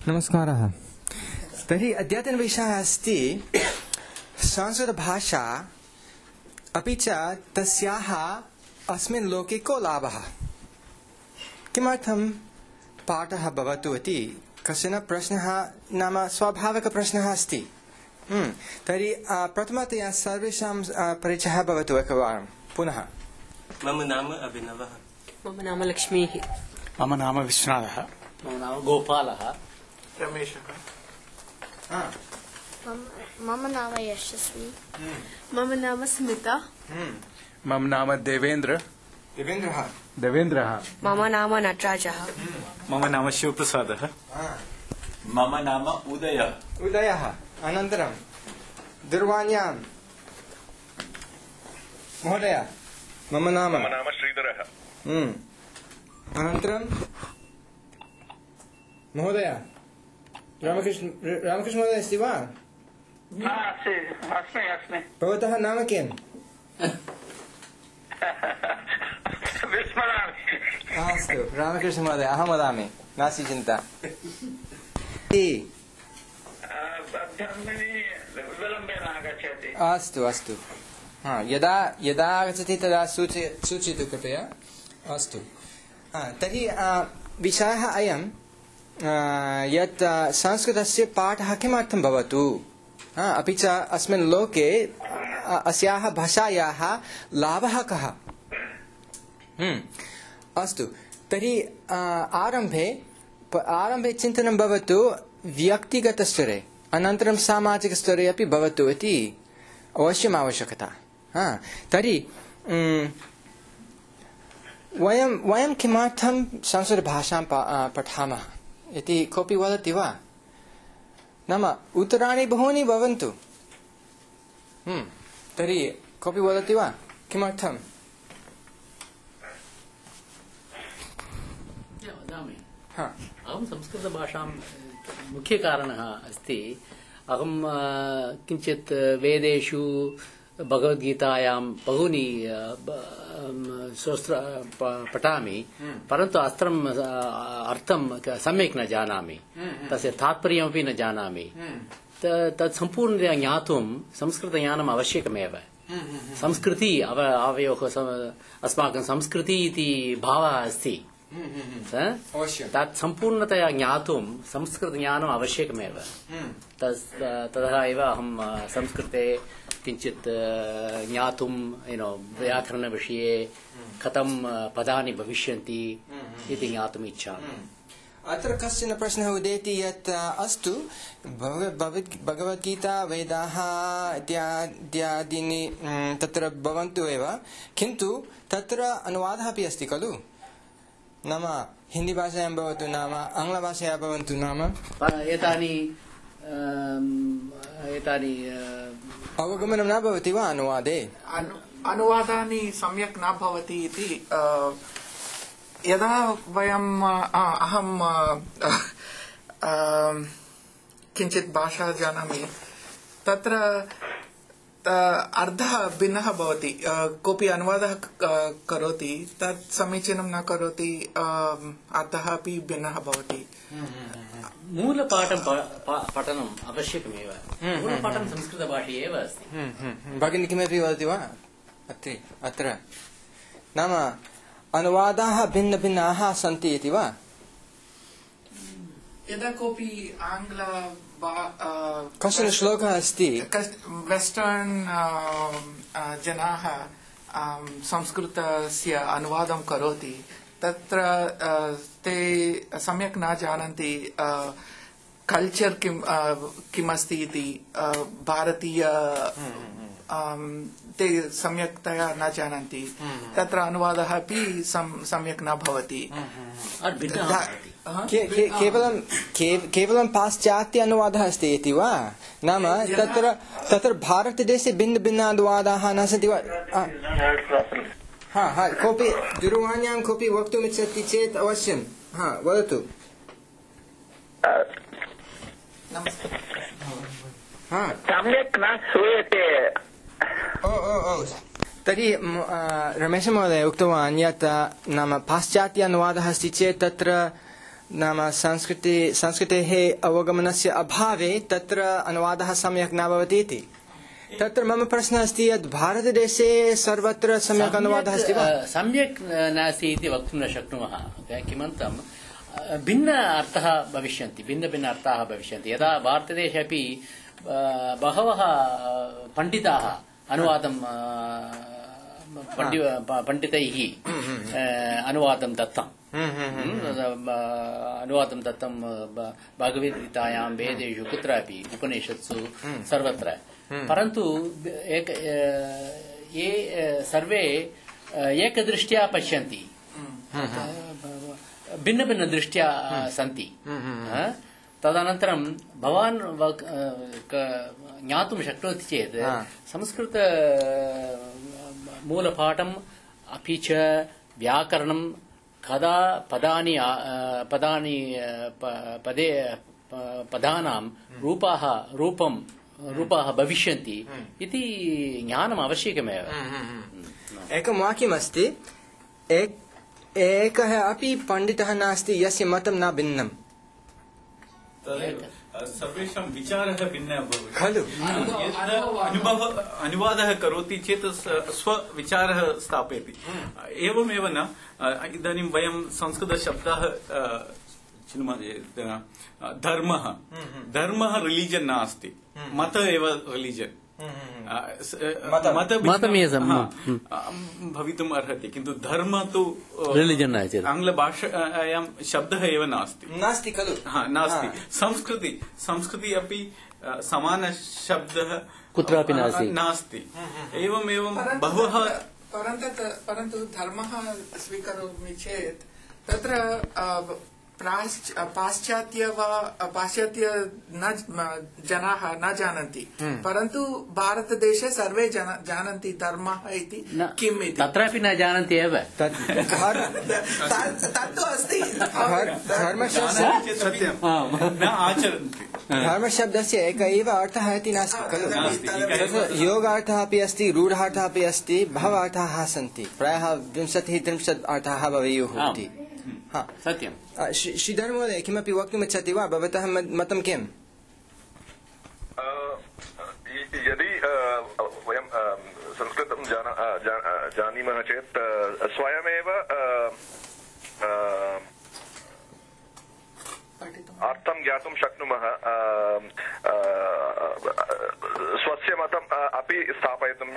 नमस्कारः। तर्हि अद्यतनविषयः अस्ति संस्कृतभाषा अपि च तस्याः अस्मिन् लोके को लाभः। किमर्थं पाठः भवतु इति कश्चन प्रश्नः नाम स्वाभाविकप्रश्नः अस्ति। तर्हि प्रथमतया सर्वेषां परिचयः भवतु एकवारं पुनः। मम नाम अभिनवः। मम नाम लक्ष्मीः। मम नाम विश्वनाथः। मम नाम गोपालः। रमेशः। मम नाम यशस्वी। मम नाम स्मिता। मम नाम देवेन्द्रः। मम नाम नटराजः। मम नाम शिवप्रसादः। मम नाम उदयः। अनन्तरं दूरवाण्यां महोदय मम नाम श्रीधरः। अनन्तरं महोदय रामकृष्ण महोदय अस्ति वा? अस्मि। भवतः नाम किम्? अस्तु रामकृष्ण महोदय अहं वदामि, नास्ति चिन्ता। अस्तु यदा आगच्छति तदा सूचयतु कृपया। अस्तु तर्हि विषयः अयं यत् संस्कृतस्य पाठः किमर्थं भवतु, अपि च अस्मिन् लोके अस्याः भाषायाः लाभः कः। अस्तु तर्हि आरम्भे चिन्तनं भवतु व्यक्तिगतस्तरे, अनन्तरं सामाजिकस्तरे अपि भवतु इति अवश्यम् आवश्यकता। तर्हि वयं किमर्थं संस्कृतभाषां पठामः इति कोऽपि वदति वा? नाम उत्तराणि बहूनि भवन्तु। तर्हि कोऽपि वदति वा किमर्थम्? वदामि। अहं संस्कृतभाषां मुख्यकारणः अस्ति, अहं किञ्चित् वेदेषु भगवद्गीतायां बहूनि पठामि, परन्तु अर्थं सम्यक् न जानामि, तस्य तात्पर्यमपि न जानामि। तत् सम्पूर्णतया ज्ञातुं संस्कृतज्ञानम् आवश्यकमेव। संस्कृति आवयोः अस्माकं संस्कृति इति भावः अस्ति, तत् सम्पूर्णतया ज्ञातुं संस्कृतज्ञानम् आवश्यकमेव। ततः एव अहं संस्कृते किञ्चित् ज्ञातुं व्याकरणविषये कथं पदानि भविष्यन्ति इति ज्ञातुम् इच्छामि। अत्र कश्चन प्रश्नः उदेति यत् अस्तु भगवद्गीता वेदाः इत्यादीनि तत्र भवन्तु एव, किन्तु तत्र अनुवादः अपि अस्ति खलु, नाम हिन्दीभाषायां भवतु नाम आङ्ग्लभाषया भवन्तु नाम एतानि अवगमनं न भवति वा अनुवादे? अनुवादानि सम्यक् न भवति इति यदा वयम् अहं किञ्चित् भाषा जानामि, तत्र अर्थः भिन्नः भवति। कोऽपि अनुवादः करोति, तत् समीचीनं न करोति, अर्थः अपि भिन्नः भवति। मूलपाठं पठनम् आवश्यकमेव। मूलपाठं संस्कृतभाषा एव अस्ति। भगिनी किमपि वदति वा अत्र? नाम अनुवादाः भिन्नभिन्नाः सन्ति इति वा? यदा कोऽपि आङ्ग्ल कश्चन श्लोकः अस्ति, वेस्टर्न् जनाः संस्कृतस्य अनुवादं करोति, तत्र ते सम्यक् न जानन्ति कल्चर् किमस्ति इति। भारतीय ते सम्यक्तया न जानन्ति, तत्र अनुवादः अपि सम्यक् न भवति। केवलं पाश्चात्य अनुवादः अस्ति इति वा? नाम तत्र भारतदेशे भिन्न अनुवादाः न सन्ति वा? कोऽपि दूरवाण्यां कोऽपि वक्तुम् इच्छति चेत् अवश्यं वदतु। सम्यक् न श्रूयते। तर्हि रमेशमहोदय उक्तवान् यत् नाम पाश्चात्य अनुवादः अस्ति चेत् तत्र नाम संस्कृतेः अवगमनस्य अभावे तत्र अनुवादः सम्यक् न भवति इति। तत्र मम प्रश्नः अस्ति यत् भारतदेशे सर्वत्र सम्यक् अनुवादः अस्ति वा? सम्यक् नास्ति इति वक्तुं न शक्नुमः। किमर्थं भिन्न अर्थाः भविष्यन्ति, भिन्न अर्थाः भविष्यन्ति। यदा भारतदेशे अपि बहवः पण्डिताः अनुवादं पण्डितैः अनुवादं दत्तम्। अनुवादं दत्तं भगवद्गीतायां, वेदेषु, कुत्रापि, उपनिषत्सु, सर्वत्र। परन्तु ये सर्वे एकदृष्ट्या पश्यन्ति, भिन्न दृष्ट्या सन्ति। तदनन्तरं भवान् ज्ञातुं शक्नोति चेत् संस्कृत मूलपाठम् अपि च व्याकरणं कदा पदानां रूपाः भविष्यन्ति इति ज्ञानम् आवश्यकमेव। एकं वाक्यमस्ति, एकः अपि पण्डितः नास्ति यस्य मतं न भिन्नम्। सर्वेषां विचारः भिन्नः भवति खलु। अनुवादः करोति चेत् स्वविचारः स्थापयति। एवमेव न, इदानीं वयं संस्कृतशब्दः धर्मः रिलीजन् नास्ति, मत एव रिलीजन्। भवितुम् अर्हति, किन्तु धर्म तु रिलीजन् आङ्ग्लभाषायां शब्दः एव नास्ति खलु। नास्ति। संस्कृति अपि समानशब्दः कुत्रापि नास्ति। एवमेवं बहवः। परन्तु धर्मः स्वीकरोमि चेत् तत्र पाश्चात्य जनाः न जानन्ति, परन्तु भारतदेशे सर्वे जानन्ति धर्मः इति किम् इति। तत्रापि न जानन्ति एव। तत्तु अस्ति। न आचरन्ति। धर्मशब्दस्य एक एव अर्थः इति नास्ति खलु। योगार्थः अपि अस्ति, रूढार्थः अपि अस्ति, बहवः अर्थाः सन्ति। प्रायः 20-30 अर्थाः भवेयुः इति। सत्यं। श्रीधर महोदय, किमपि वक्तुमिच्छति वा? भवतः मतं किम्? यदि वयं संस्कृतं जानीमः चेत् स्वयमेव अर्थं ज्ञातुं शक्नुमः, स्वस्य मतम् अपि स्थापयितुं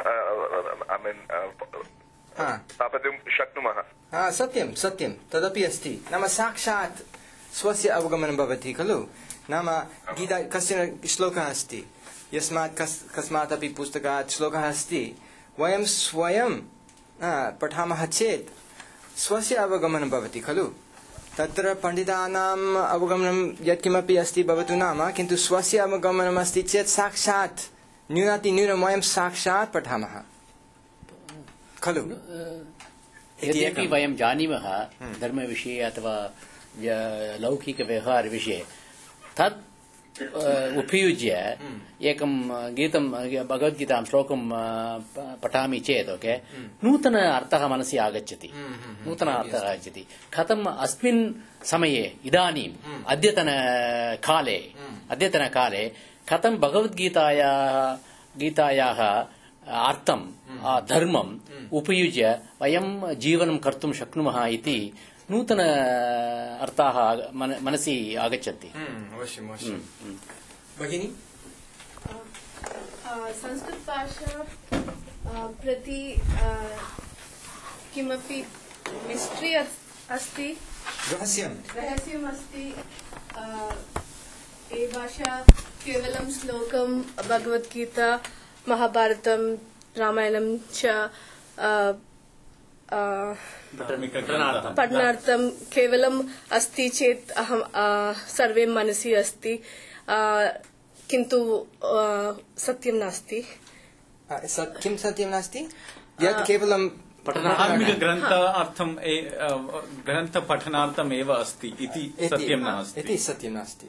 शक्नुमः। सत्यं तदपि अस्ति। नाम साक्षात् स्वस्य अवगमनं भवति खलु। नाम गीता कश्चन श्लोकः अस्ति, यस्मात् कस्मात् अपि पुस्तकात् श्लोकः अस्ति, वयं स्वयं पठामः चेत् स्वस्य अवगमनं भवति खलु। तत्र पण्डितानाम् अवगमनं यत्किमपि अस्ति भवतु नाम, किन्तु स्वस्य अवगमनम् अस्ति चेत् साक्षात् न्यूनातिन्यूनं वयं साक्षात् पठामः खलु। यद्यपि वयं जानीमः धर्मविषये अथवा लौकिकव्यवहारविषये, तत् उपयुज्य एकं गीतं, भगवद्गीतां श्लोकं पठामि चेत् नूतन अर्थः मनसि आगच्छति, कथम् अस्मिन् समये, इदानीम् अद्यतनकाले कथं भगवद्गीतायाः अर्थं, धर्मम् उपयुज्य वयं जीवनं कर्तुं शक्नुमः इति नूतन अर्थाः मनसि आगच्छन्ति। अवश्यं। भगिनी, संस्कृतभाषा प्रति किमपि मिस्ट्री अस्ति, रहस्यम् अस्ति। ये भाषा केवलं श्लोकं, भगवद्गीता, महाभारतं, रामायणं च पठनार्थं केवलम् अस्ति चेत् अहं सर्वे मनसि अस्ति, किन्तु सत्यं नास्ति। किं सत्यं नास्ति? यत् केवलं धार्मिकग्रन्थार्थं ग्रन्थपठनार्थम् एव अस्ति इति सत्यं नास्ति।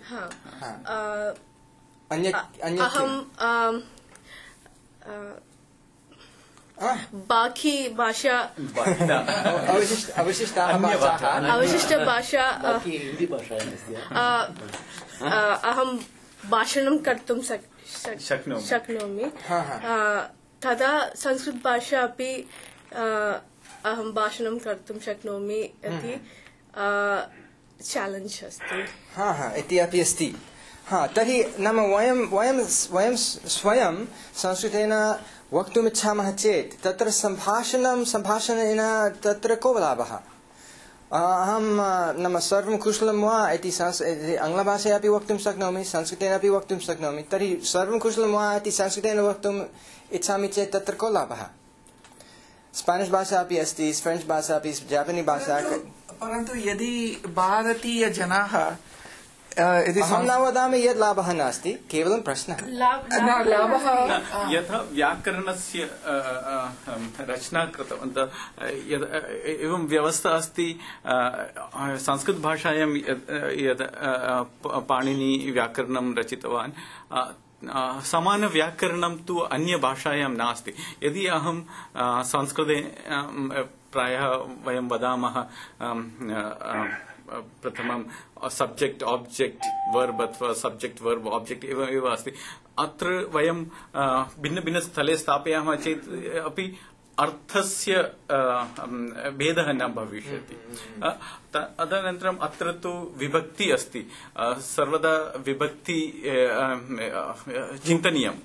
बाकी भाषा अवशिष्टाः भाषाः अवशिष्टभाषा हिन्दी भाषायामस्ति अहं भाषणं कर्तुं शक्नोमि तदा संस्कृतभाषा अपि अहं भाषणं कर्तुं शक्नोमि इति चैलेंज अस्ति इति अपि अस्ति तर्हि नाम वयं स्वयं संस्कृतेन वक्तुमिच्छामः चेत् तत्र सम्भाषणेन तत्र को लाभः अहं नाम सर्वं कुशलं वा इति आङ्ग्लभाषया अपि वक्तुं शक्नोमि संस्कृतेन अपि वक्तुं शक्नोमि तर्हि सर्वं कुशलं वा इति संस्कृतेन वक्तुम् इच्छामि चेत् तत्र को लाभः स्पेनिश भाषा अपि अस्ति फ्रेंच भाषा अपि जापानी भाषा परन्तु यदि भारतीयजनाः अहं न वदामि यत् लाभः नास्ति केवलं प्रश्नः लाभः यथा व्याकरणस्य रचना कृतवन्तः एवं व्यवस्था अस्ति संस्कृतभाषायां यद् पाणिनि व्याकरणं रचितवान् समानव्याकरणं तु अन्यभाषायां नास्ति यदि अहं संस्कृते प्रायः वयं वदामः प्रथमं सब्जेक्ट ऑब्जेक्ट वर्ब अथवा सब्जेक्ट वर्ब ऑब्जेक्ट एव अस्ति अत्र वयं भिन्न स्थले स्थापयामः चेत् अपि अर्थस्य भेदः न भविष्यति तदनन्तरम् अत्र तु विभक्ति अस्ति सर्वदा विभक्ति चिन्तनीयं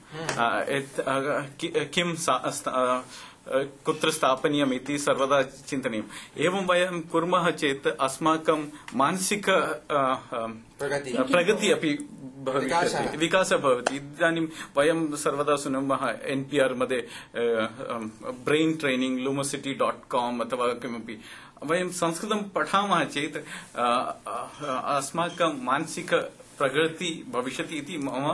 किं कुत्र स्थापनीयम् इति सर्वदा चिन्तनीयम् एवं वयं कुर्मः चेत् अस्माकं मानसिक प्रगति अपि भविष्यति विकासः भवति इदानीं वयं सर्वदा शृणुमः NPR मध्ये ब्रेन ट्रेनिंग lumosity.com अथवा किमपि वयं संस्कृतं पठामः चेत् अस्माकं मानसिक प्रगति भविष्यति इति मम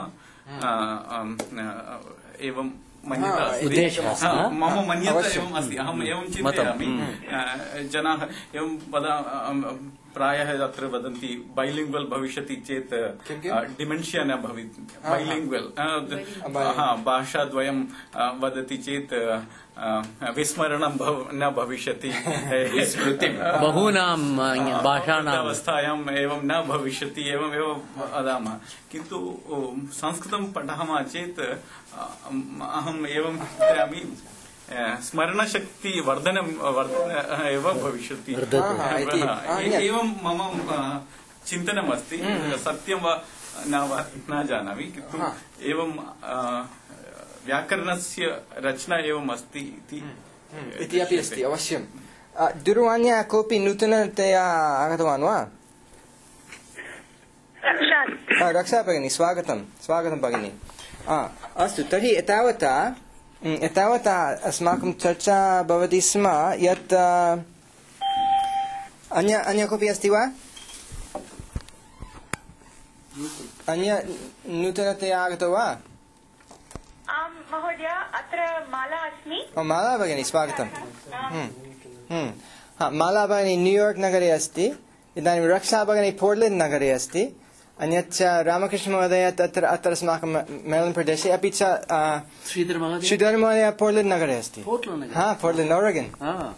एवं मन्यता मम मन्यता एवम् अस्ति अहम् एवं चिन्तयामि जनाः एवं प्रायः अत्र वदन्ति बाइलिंगुअल भविष्यति चेत् डिमेन्शिया न भवेत् बाइलिंगुअल भाषाद्वयं वदति चेत् विस्मरणं न भविष्यति बहूनां भाषाणाम् अवस्थायाम् एवं न भविष्यति एवमेव वदामः किन्तु संस्कृतं पठामः चेत् अहम् एवं चिन्तयामि स्मरणशक्ति वर्धनं एव भविष्यति एवं मम चिन्तनम् अस्ति सत्यं वा न जानामि किन्तु एवं व्याकरणस्य रचना एवम् अस्ति इति अपि अस्ति अवश्यं दूरवाण्या कोऽपि नूतनतया आगतवान् वा रक्षा भगिनी स्वागतं भगिनी अस्तु तर्हि एतावता अस्माकं चर्चा भवति स्म यत् अन्य कोऽपि अस्ति वा अन्य नूतनतया आगतो वा आं महोदय अत्र माला अस्मि माला भगिनी स्वागतं माला भगिनी न्यूयार्क नगरे अस्ति इदानीं रक्षा भगिनी पोर्टलैंड नगरे अस्ति अन्यच्च रामकृष्ण महोदय अत्र अस्माकं मेलन् प्रदेशे अपि च श्रीधर महोदय पोर्टलैंड नगरे अस्ति पोर्टलैंड ओरेगन्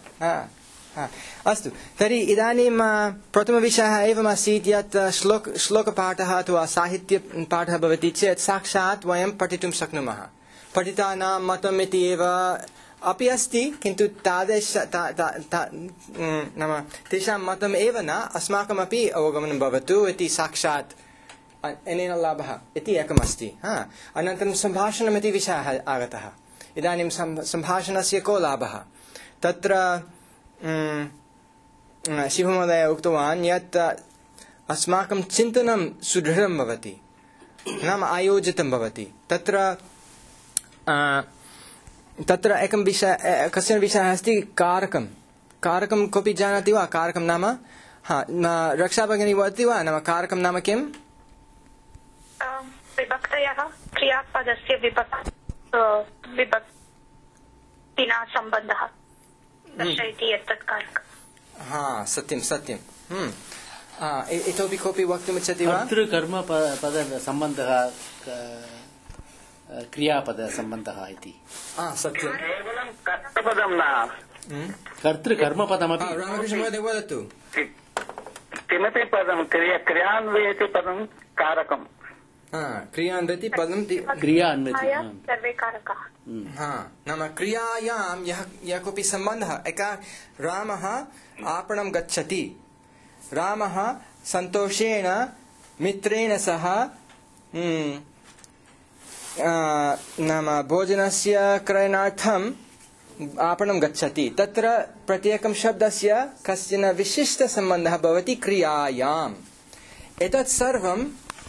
अस्तु तर्हि इदानीं प्रथमविषयः एवमासीत् यत् श्लोकपाठः अथवा साहित्यपाठः भवति चेत् साक्षात् वयं पठितुं शक्नुमः पठितानां मतम् इति एव अपि अस्ति किन्तु तादृश नाम तेषां मतम् एव न अस्माकमपि अवगमनं भवतु इति साक्षात् अनेन लाभः इति एकमस्ति अनन्तरं सम्भाषणम् इति विषयः आगतः इदानीं सम्भाषणस्य को लाभः तत्र शिवमहोदय उक्तवान् यत् अस्माकं चिन्तनं सुदृढं भवति नाम आयोजितं भवति तत्र एकं विषय कश्चन विषयः अस्ति कारकं कोऽपि जानाति वा कारकं नाम रक्षा भगिनी वदति वा नाम कारकं नाम किम् विभक्तयः क्रियापदस्य विभक्तिना सम्बन्धः दर्शयति एतत् कारकम् सत्यं इतोपि कोऽपि वक्तुमिच्छति वा अत्र कर्मपदसम्बन्धः क्रियापदसम्बन्धः इति सत्यं केवलं कर्तृपदं न कर्तृकर्मपदमपि रामकृष्ण महोदय वदतु किमपि पदं क्रियान्वयति पदं कारकम् क्रियान्वयति पदं क्रियान्वयति सर्वे कारकाः नाम क्रियायां यः कोऽपि सम्बन्धः एकः रामः आपणं गच्छति रामः सन्तोषेण मित्रेण सह नाम भोजनस्य क्रयणार्थम् आपणं गच्छति तत्र प्रत्येकं शब्दस्य कश्चन विशिष्टसम्बन्धः भवति क्रियायाम् एतत् सर्वं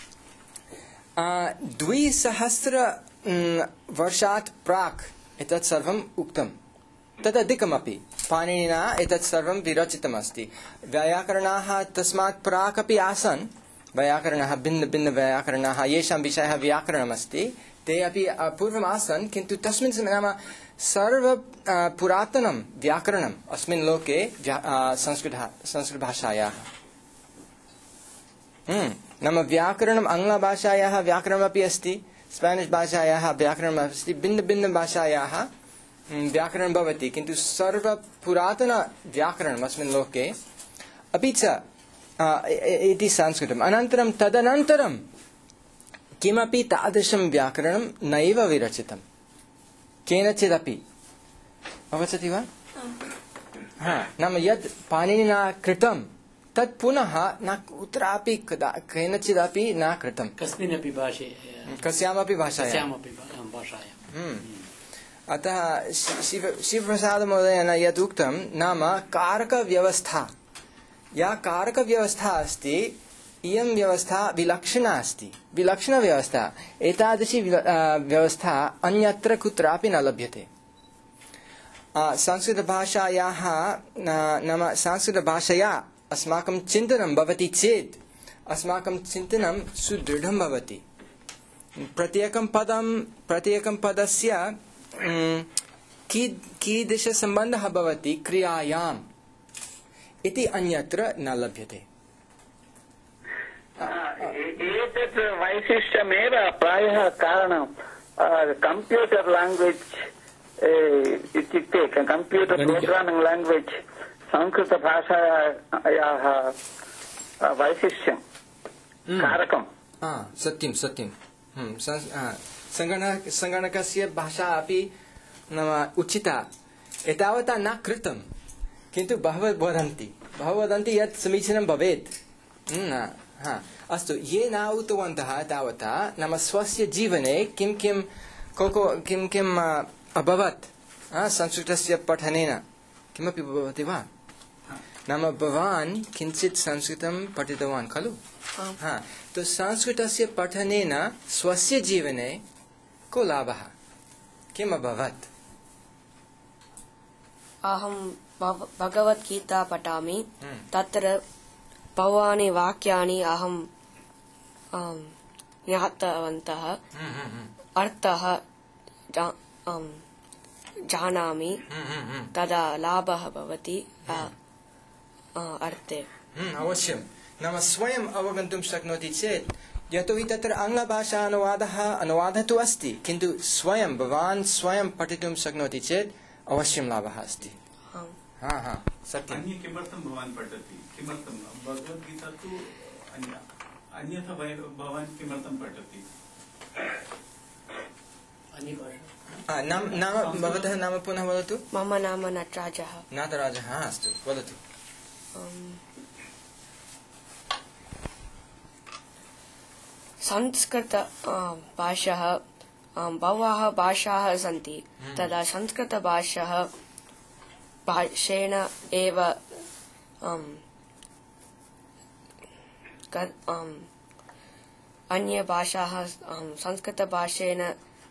2000 वर्षात् प्राक् एतत् सर्वम् उक्तं तदधिकमपि पाणिनिना एतत् सर्वं विरचितमस्ति वैयाकरणाः तस्मात् प्राक् अपि आसन् वैयाकरणाः भिन्नभिन्नवैयाकरणाः येषां विषयः व्याकरणमस्ति ते अपि पूर्वम् आसन् किन्तु तस्मिन् समये नाम सर्व पुरातनं व्याकरणम् अस्मिन् लोके संस्कृतभाषायाः नाम व्याकरणम् आङ्ग्लभाषायाः व्याकरणमपि अस्ति स्पेनिश् भाषायाः व्याकरणम् अस्ति भिन्नभिन्नभाषायाः व्याकरणं भवति किन्तु सर्वपुरातनव्याकरणम् अस्मिन् लोके अपि च इति संस्कृतम् अनन्तरं तदनन्तरं किमपि तादृशं व्याकरणं नैव विरचितं केनचिदपि अवगच्छति वा नाम यत् पाणिनिना कृतं तत् पुनः न कुत्रापि केनचिदपि न कृतं कस्मिन्नपि भाषे कस्यामपि भाषायाम् अतः शिवप्रसादमहोदयेन यत् उक्तं नाम कारकव्यवस्था या कारकव्यवस्था अस्ति इयं व्यवस्था विलक्षणा अस्ति विलक्षणव्यवस्था एतादृशी व्यवस्था अन्यत्र कुत्रापि न लभ्यते संस्कृतभाषायाः नाम संस्कृतभाषया अस्माकं चिन्तनं भवति चेत् अस्माकं चिन्तनं सुदृढं भवति प्रत्येकं पदस्य कीदृशसम्बन्धः भवति क्रियायाम् इति अन्यत्र न लभ्यते एतत् वैशिष्ट्यमेव प्रायः कारणं कम्प्यूटर् लाङ्ग्वेज् इत्युक्ते कम्प्यूटर् प्रोग्रामिङ्ग् लाङ्ग्वेज् संस्कृतभाषायाः वैशिष्ट्यं कारकं सत्यं सङ्गणकस्य भाषा अपि नाम उचिता एतावता न कृतं किन्तु बहवः वदन्ति यत् समीचीनं भवेत् अस्तु ये न उक्तवन्तः तावता नाम स्वस्य जीवने किं किम् अभवत् संस्कृतस्य पठनेन किमपि भवति वा नाम भवान् किञ्चित् संस्कृतं पठितवान् खलु तो संस्कृतस्य पठनेन स्वस्य जीवने को लाभः किम् अभवत् अहं भगवद्गीता पठामि तत्र बहूनि वाक्यानि अहं ज्ञातवन्तः अर्थः जानामि तदा लाभः भवति अर्थे अवश्यं नाम स्वयम् अवगन्तुं शक्नोति चेत् यतोहि तत्र आङ्ग्लभाषा अनुवादः तु अस्ति किन्तु भवान् स्वयं पठितुं शक्नोति चेत् अवश्यं लाभः अस्ति सत्यम् अन्ये किमर्थं भवान् पठति किमर्थं भगवद्गीता तु अन्यथा भवान् किमर्थं पठति नाम भवतः नाम पुनः वदतु मम नाम नटराजः अस्तु वदतु संस्कृत भाषाः बहवः भाषाः सन्ति तदा संस्कृतभाषाः भाषेण एव अन्यभाषाः संस्कृतभाषेण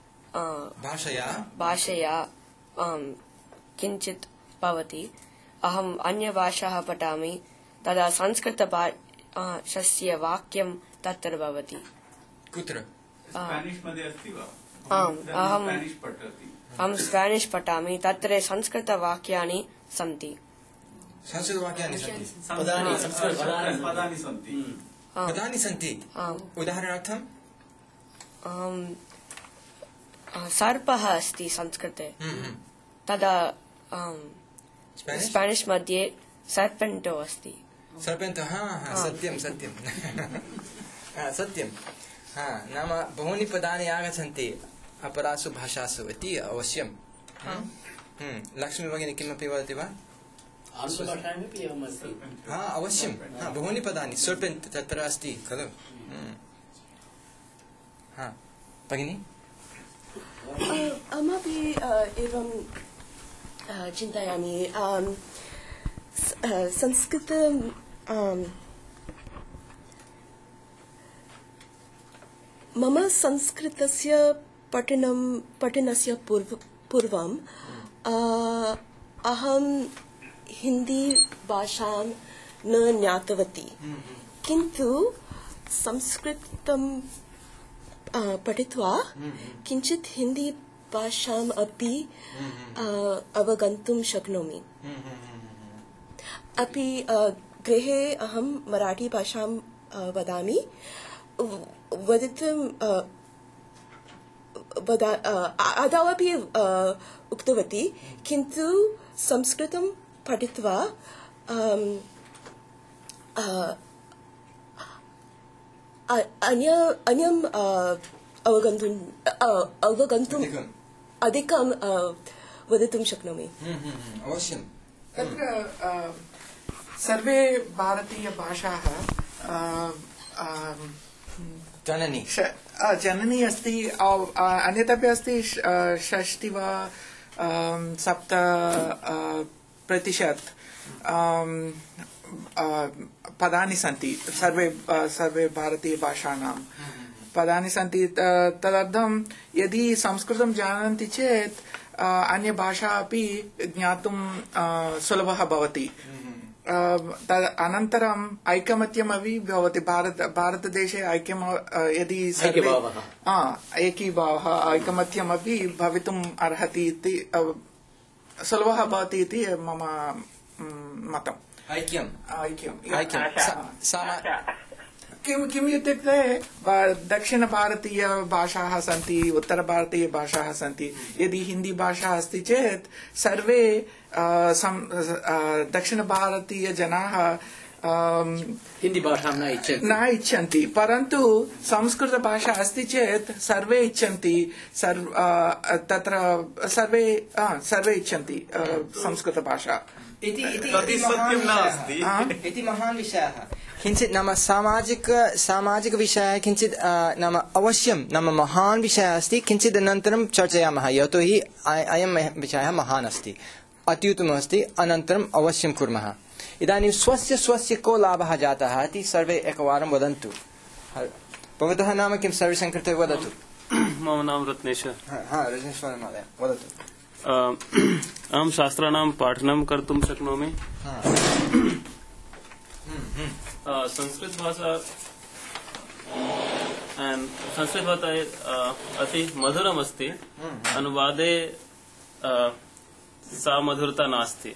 भाषया किञ्चित् भवति अहम् अन्यभाषाः पठामि तदा संस्कृतभाषस्य वाक्यं तत्र भवति कुत्र स्पेनिश् मध्ये अस्ति वा अहं स्पेनिश् पठामि तत्र संस्कृतवाक्यानि सन्ति पदानि सन्ति उदाहरणार्थं सर्पः अस्ति संस्कृते तदा स्पेनिश मध्ये सर्पेंटो अस्ति सर्पेंटो सत्यं सत्यं सत्यं नाम बहूनि पदानि आगच्छन्ति अपरासु भाषासु इति अवश्यं लक्ष्मी भगिनी किमपि वदति वा आङ्ग्लभाषायामपि एवम् अस्ति अवश्यं बहूनि पदानि सर्पेंट तत्र अस्ति खलु भगिनी अहमपि एवं चिन्तयामि संस्कृत मम संस्कृतस्य पठनस्य पूर्वं अहं हिंदी भाषां न ज्ञातवती किन्तु संस्कृतं पठित्वा किञ्चित् हिंदी भाषाम् अपि अवगन्तुं शक्नोमि अपि गृहे अहं मराठी भाषां वदामि आदौ अपि उक्तवती किन्तु संस्कृतं पठित्वा अन्यम् अवगन्तुम् अधिकं वदितुं शक्नोमि अवश्यं तत्र सर्वे भारतीय भाषाः जननी अस्ति अन्यदपि अस्ति 60 वा 70% पदानि सन्ति सर्वे भारतीय भाषाणां पदानि सन्ति तदर्थं यदि संस्कृतं जानन्ति चेत् अन्य भाषा अपि ज्ञातुं सुलभः भवति अनन्तरम् ऐकमत्यमपि भवति भारतदेशे ऐक्यं यदि सर्वे एकीभावः ऐकमत्यमपि भवितुम् अर्हति इति सुलभः भवति इति मम मतम् ऐक्यं किम् इत्युक्ते दक्षिणभारतीय भाषाः सन्ति उत्तरभारतीय भाषाः सन्ति यदि हिंदी भाषा अस्ति चेत् सर्वे दक्षिणभारतीय जनाः हिंदी भाषां न इच्छन्ति परन्तु संस्कृत भाषा अस्ति चेत् सर्वे इच्छन्ति तत्र सर्वे इच्छन्ति संस्कृत भाषा इति महान् विषयः किञ्चित् नाम सामाजिक विषयः किञ्चित् नाम अवश्यं नाम महान् विषयः अस्ति किञ्चित् अनन्तरं चर्चयामः यतोहि अयं विषयः महान् अस्ति अत्युत्तमः अस्ति अनन्तरम् अवश्यं कुर्मः इदानीं स्वस्य को लाभः जातः इति सर्वे एकवारं वदन्तु भवतः नाम किं सर्वेषां कृते वदतु मम नाम रत्नेश्वर रत्नेश्वर महोदय वदतु अहं शास्त्राणां पाठनं कर्तुं शक्नोमि संस्कृत भाषा अति मधुरमस्ति अनुवादे सा मधुरता नास्ति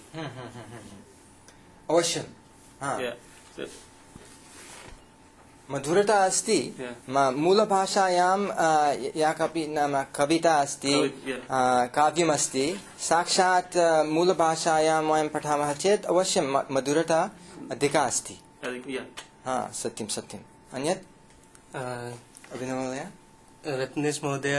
अवश्यं मधुरता अस्ति मूलभाषायां या कापि नाम कविता अस्ति काव्यमस्ति साक्षात् मूलभाषायां वयं पठामः चेत् अवश्यं मधुरता अधिका अस्ति सत्यम् अन्यत् अभिनवमहोदय रत्नेश महोदय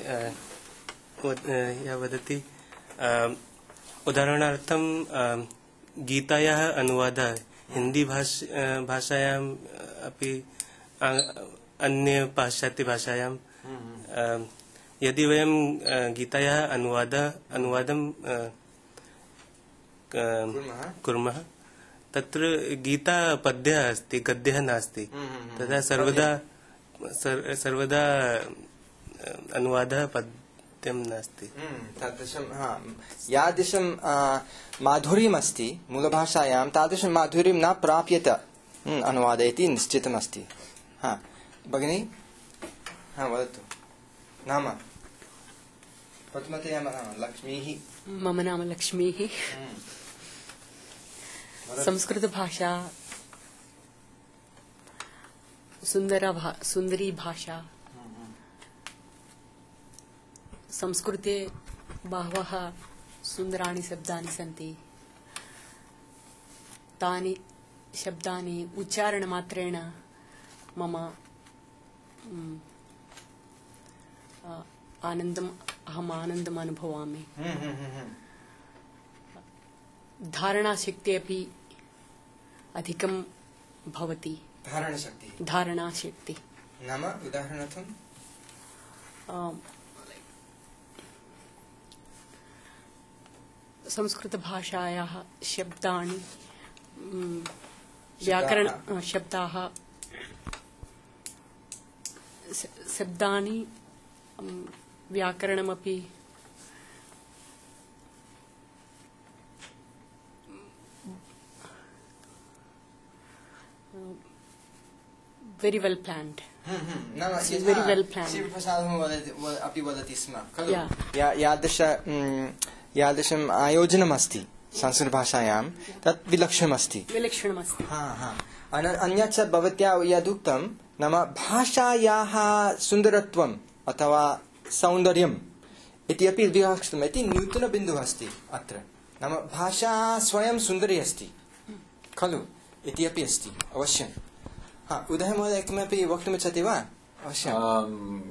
वदति उदाहरणार्थं गीतायाः अनुवादः हिंदी भाषायाम् अपि अन्य पाश्चात्यभाषायां यदि वयं गीतायाः अनुवादं कुर्मः तत्र गीता पद्यः अस्ति गद्यः नास्ति तदा सर्वदा अनुवादः पद्यं नास्ति तादृशं यादृशं माधुर्यमस्ति मूलभाषायां तादृशं माधुर्यं न प्राप्यते अनुवादे इति निश्चितमस्ति भगिनी वदतु नाम प्रथमतया लक्ष्मीः मम नाम लक्ष्मीः संस्कृतभाषा सुन्दरी भाषा संस्कृते बहवः सुन्दराणि शब्दानि सन्ति तानि शब्दानि उच्चारणमात्रेण मम अहम् आनन्दम् अनुभवामि धारणाशक्ति अपि अधिकं भवति धारणाशक्ति नाम उदाहरणार्थं संस्कृतभाषायाः शब्दानि व्याकरण शब्दाः शब्दानि व्याकरणमपि very well planned. Very well planned. अपि वदति स्म खलु यादृशम् आयोजनम् अस्ति संस्कृतभाषायां तत् विलक्षणमस्ति अन्यच्च भवत्या यदुक्तं नाम भाषायाः सुन्दरत्वम् अथवा सौन्दर्यम् इति अपि विवक्षितम् इति नूतनबिन्दुः अस्ति अत्र नाम भाषा स्वयं सुन्दरी अस्ति खलु इति अपि अस्ति अवश्यं उदय महोदय किमपि वक्तुमिच्छति वा अवश्यम्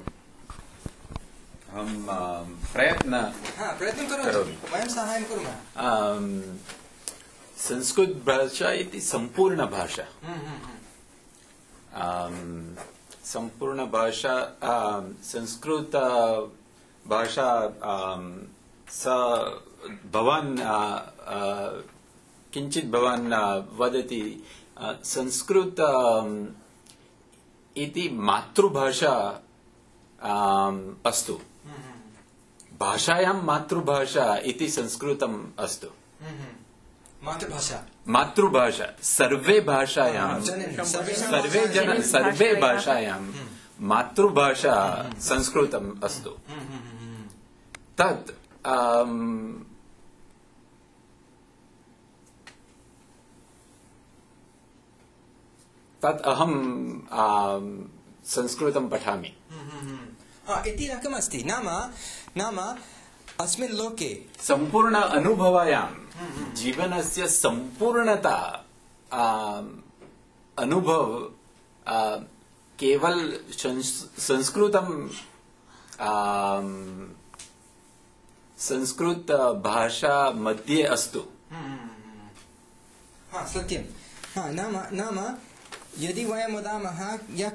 प्रयत्नं करोमि वयं साहाय्यं कुर्मः संस्कृत भाषा इति सम्पूर्ण भाषा सम्पूर्ण भाषा संस्कृत भाषा स भवान् किञ्चित् भवान् वदति संस्कृत इति मातृभाषा अस्तु भाषायां मातृभाषा इति संस्कृतम् अस्तु मातृभाषा सर्वे भाषायां सर्वे भाषायां मातृभाषा संस्कृतम् अस्तु तत् अहं संस्कृतं पठामि इति रकमस्ति नाम अस्मिन् लोके सम्पूर्ण अनुभवायां जीवनस्य सम्पूर्णता अनुभव केवल संस्कृतं संस्कृत भाषा मध्ये अस्तु सत्यं नाम यदि वयं वदामः यः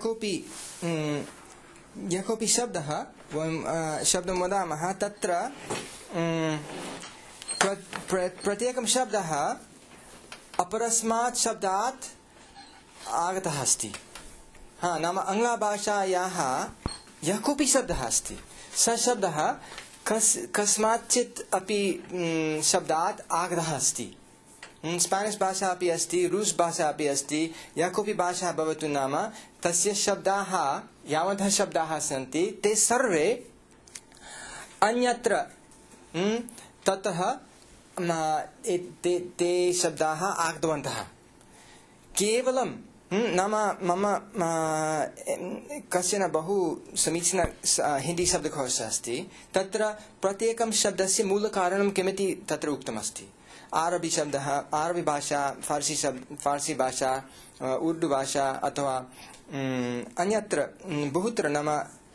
कोऽपि शब्दः वयं शब्दं वदामः तत्र प्रत्येकं शब्दः अपरस्मात् शब्दात् आगतः अस्ति नाम आङ्ग्लभाषायाः यः कोऽपि शब्दः अस्ति स शब्दः कस्माच्चित् अपि शब्दात् आगतः अस्ति स्पेनिश भाषा अपि अस्ति रूस भाषा अपि अस्ति यः कोऽपि भाषा भवतु नाम तस्य शब्दाः यावन्तः शब्दाः सन्ति ते सर्वे अन्यत्र ततः ते शब्दाः आगतवन्तः केवलं नाम मम कश्चन बहु समीचीन हिन्दी शब्दकोशः अस्ति तत्र प्रत्येकं शब्दस्य मूलकारणं किमिति तत्र उक्तमस्ति आरबी शब्दः आरबी भाषा फारसी भाषा उर्दू भाषा अथवा अन्यत्र बहुत्र नाम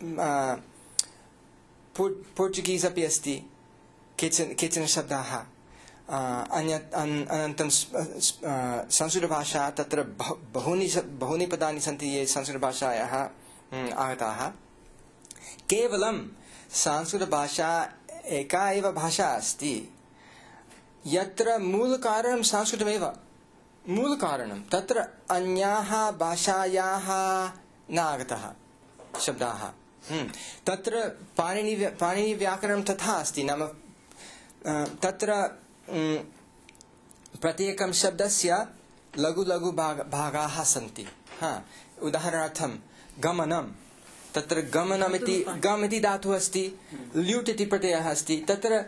पोर्चुगीस् अपि अस्ति केचन शब्दाः अनन्तरं संस्कृतभाषा तत्र बहूनि पदानि सन्ति ये संस्कृतभाषायाः आगताः केवलं संस्कृतभाषा एका एव भाषा अस्ति यत्र मूलकारणं संस्कृतमेव मूलकारणं तत्र अन्याः भाषायाः न आगतः शब्दाः तत्र पाणिनिव्याकरणं तथा अस्ति नाम तत्र प्रत्येकं शब्दस्य लघु लघु भागाः सन्ति उदाहरणार्थं गमनं तत्र गमनमिति गम इति धातुः अस्ति ल्यूट् इति प्रत्ययः अस्ति तत्र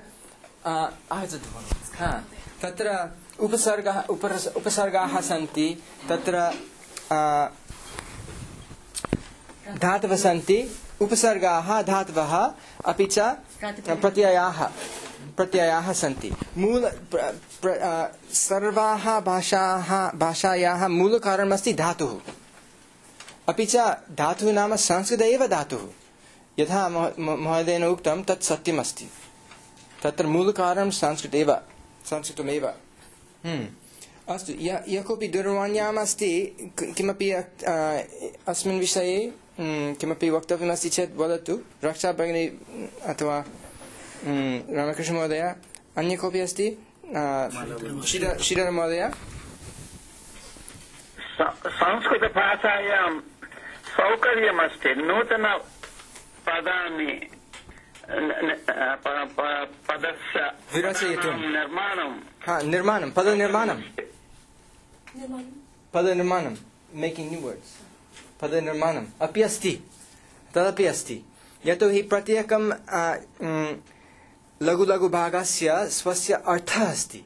तत्र उपसर्गाः सन्ति तत्र धातवः सन्ति उपसर्गाः धातवः अपि च प्रत्ययाः प्रत्ययाः सन्ति सर्वाः भाषायाः मूलकारणमस्ति धातुः अपि च धातुः नाम संस्कृते एव धातुः यथा महोदयेन उक्तं तत् सत्यमस्ति तत्र मूलकारणं संस्कृतमेव अस्तु यः कोऽपि दूरवाण्याम् अस्ति किमपि अस्मिन् विषये किमपि वक्तव्यमस्ति चेत् वदतु रक्षा भगिनी अथवा रामकृष्णमहोदय अन्य कोऽपि अस्ति श्रीधर महोदय संस्कृतभाषायां सौकर्यमस्ति नूतन पदानि पदस्य निर्माणं पदनिर्माणं मेकिंग न्यू वर्ड्स पदनिर्माणम् अपि अस्ति तदपि अस्ति यतोहि प्रत्येकं लघु लघु भागस्य स्वस्य अर्थः अस्ति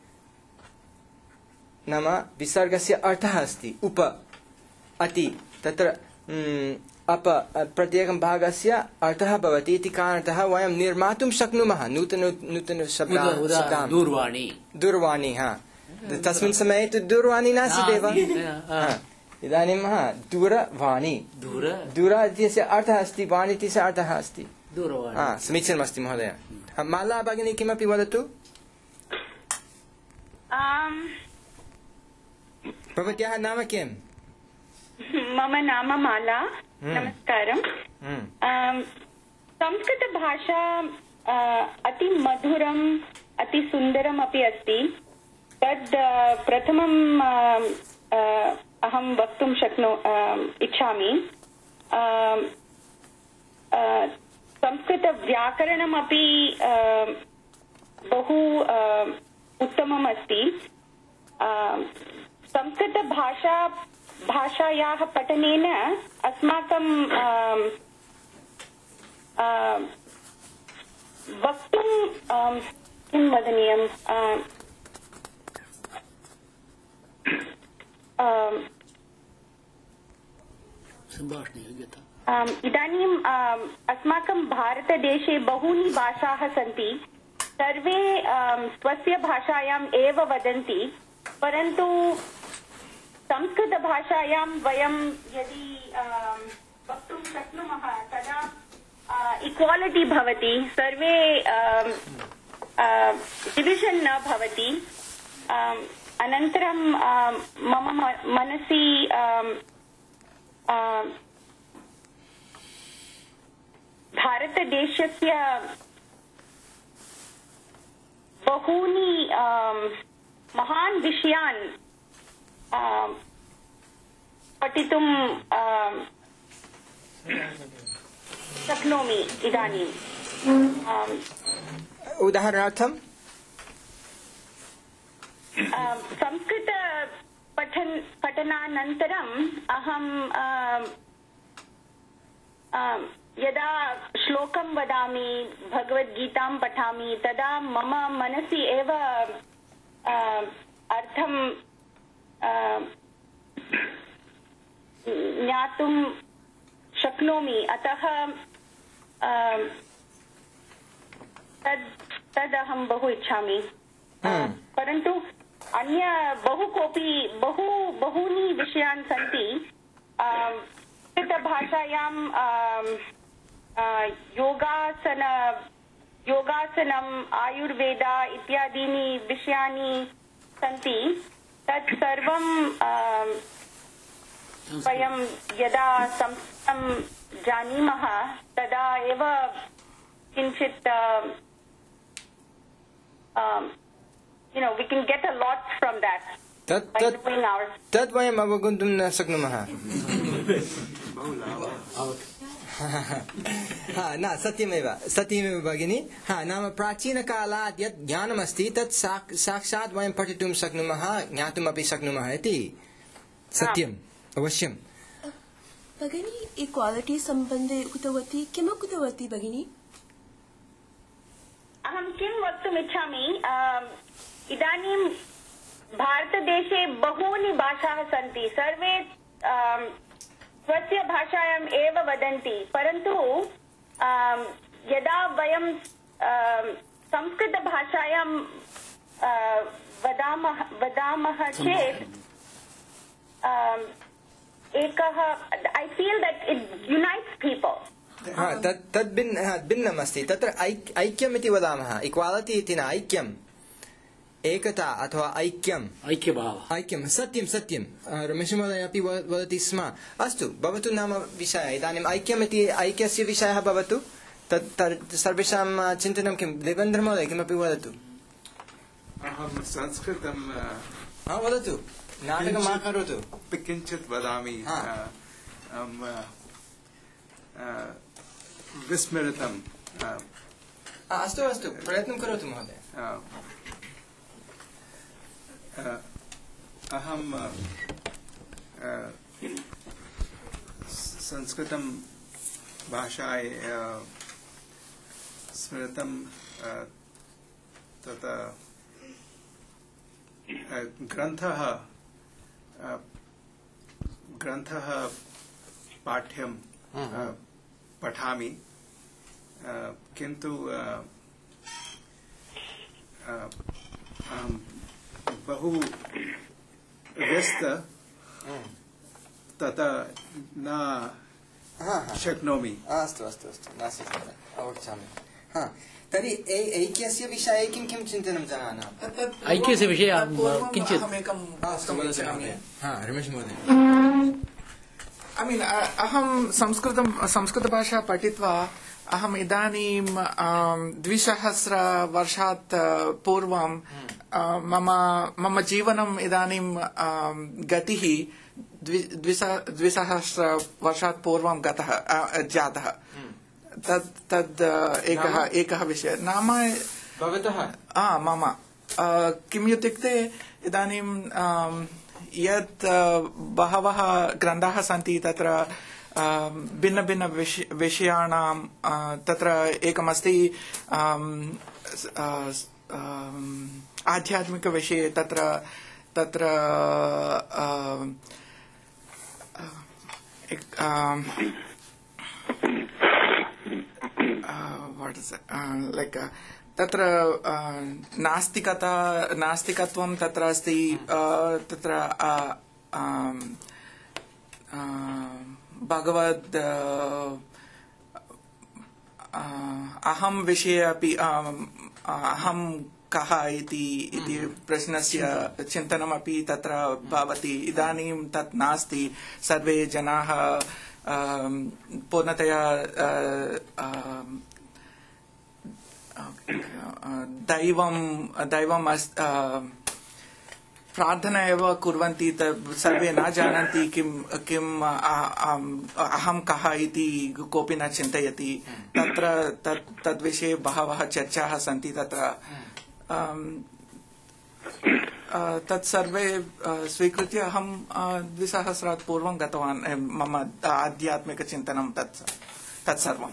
नाम विसर्गस्य अर्थः अस्ति उप अति तत्र अप प्रत्येकं भागस्य अर्थः भवति इति कारणतः वयं निर्मातुं शक्नुमः नूतन शब्दान् दूरवाणी तस्मिन् समये तु दूरवाणी नासीदेव इदानीं दूरवाणी दूर इत्यस्य अर्थः अस्ति वाणी इत्यस्य अर्थः अस्ति समीचीनमस्ति महोदय माला भगिनी किमपि वदतु भवत्याः नाम किम् मम नाम माला नमस्कारम् संस्कृतभाषा अति मधुरम् अति सुन्दरम् अपि अस्ति तद् प्रथमम् अहं वक्तुं इच्छामि संस्कृतव्याकरणमपि बहु उत्तमम् अस्ति भाषायाः पठनेन अस्माकं वक्तुं किं वदनीयं इदानीं अस्माकं भारतदेशे बहूनि भाषाः सन्ति सर्वे स्वस्य भाषायाम् एव वदन्ति परन्तु संस्कृतभाषायां वयं यदि वक्तुं शक्नुमः तदा इक्वालिटी भवति सर्वे डिविजन् न भवति अनन्तरं मम मनसि भारतदेशस्य बहूनि महान् विषयान् पठितुं शक्नोमि इदानीं उदाहरणार्थं संस्कृत पठनानन्तरम् अहं यदा श्लोकं वदामि भगवद्गीतां पठामि तदा मम मनसि एव अर्थं ज्ञातुं शक्नोमि अतः तदहं बहु इच्छामि परन्तु अन्य बहूनि विषयान् सन्ति संस्कृतभाषायां योगासनम् आयुर्वेदा इत्यादीनि विषयानि सन्ति तत् सर्वं वयं यदा संस्कृतं जानीमः तदा एव किञ्चित् we can get a lot from that by doing ours. तद् वयम् अवगन्तुं न शक्नुमः न सत्यमेव भगिनी नाम प्राचीनकालात् यत् ज्ञानमस्ति तत् साक्षात् वयं पठितुं शक्नुमः ज्ञातुमपि शक्नुमः इति सत्यम् अवश्यं भगिनी इक्वालिटी सम्बन्धे उक्तवती किम् उक्तवती भगिनी अहं किं वक्तुम् इच्छामि इदानीं भारतदेशे बहूनि भाषाः सन्ति सर्वे स्वस्य भाषायाम् एव वदन्ति परन्तु यदा वयं संस्कृतभाषायां वदामः चेत् एकः I feel that it unites people. तद् भिन्नम् अस्ति तत्र ऐक्यम् इति वदामः इक्वालिटी इति न ऐक्यम् एकता अथवा ऐक्यं सत्यं रमेशमहोदय अपि वदति स्म अस्तु भवतु नाम विषयः इदानीम् ऐक्यम् इति ऐक्यस्य विषयः भवतु तत् सर्वेषां चिन्तनं किं देवेन्द्रमहोदय किमपि वदतु अहं संस्कृतं वदतु नाटकं मा करोतु किञ्चित् वदामि विस्मृतम् अस्तु प्रयत्नं करोतु महोदय अहं संस्कृतं भाषाय स्मृतं तथा ग्रन्थः पाठ्यं पठामि किन्तु बहु व्यस्त तथा न शक्नोमि अस्तु नास्ति अवगच्छामि तर्हि ऐक्यस्य विषये किं चिन्तनं जनानाम् ऐक्यस्य विषये किञ्चित् रमेश महोदय अहं संस्कृतभाषा पठित्वा अहम् इदानीं 2000 वर्षात् पूर्वं मम जीवनम् इदानीं गतिः 2000 वर्षात् पूर्वं जातः तद् एकः विषयः नाम भवतः मम किम् इत्युक्ते इदानीं यत् बहवः ग्रन्थाः सन्ति तत्र भिन्न विषयाणां तत्र एकमस्ति आध्यात्मिकविषये तत्र what is it like तत्र नास्तिकत्वं तत्र अस्ति तत्र भगवद् अहं विषये अपि अहं कः इति प्रश्नस्य चिन्तनमपि तत्र भवति इदानीं तत् नास्ति सर्वे जनाः पूर्णतया दैवं प्रार्थना एव कुर्वन्ति सर्वे न जानन्ति किम् अहं कः इति कोऽपि न चिन्तयति तत्र तद्विषये बहवः चर्चाः सन्ति तत्र तत्सर्वे स्वीकृत्य अहं 2000 पूर्वं गतवान् मम आध्यात्मिकचिन्तनं तत्सर्वं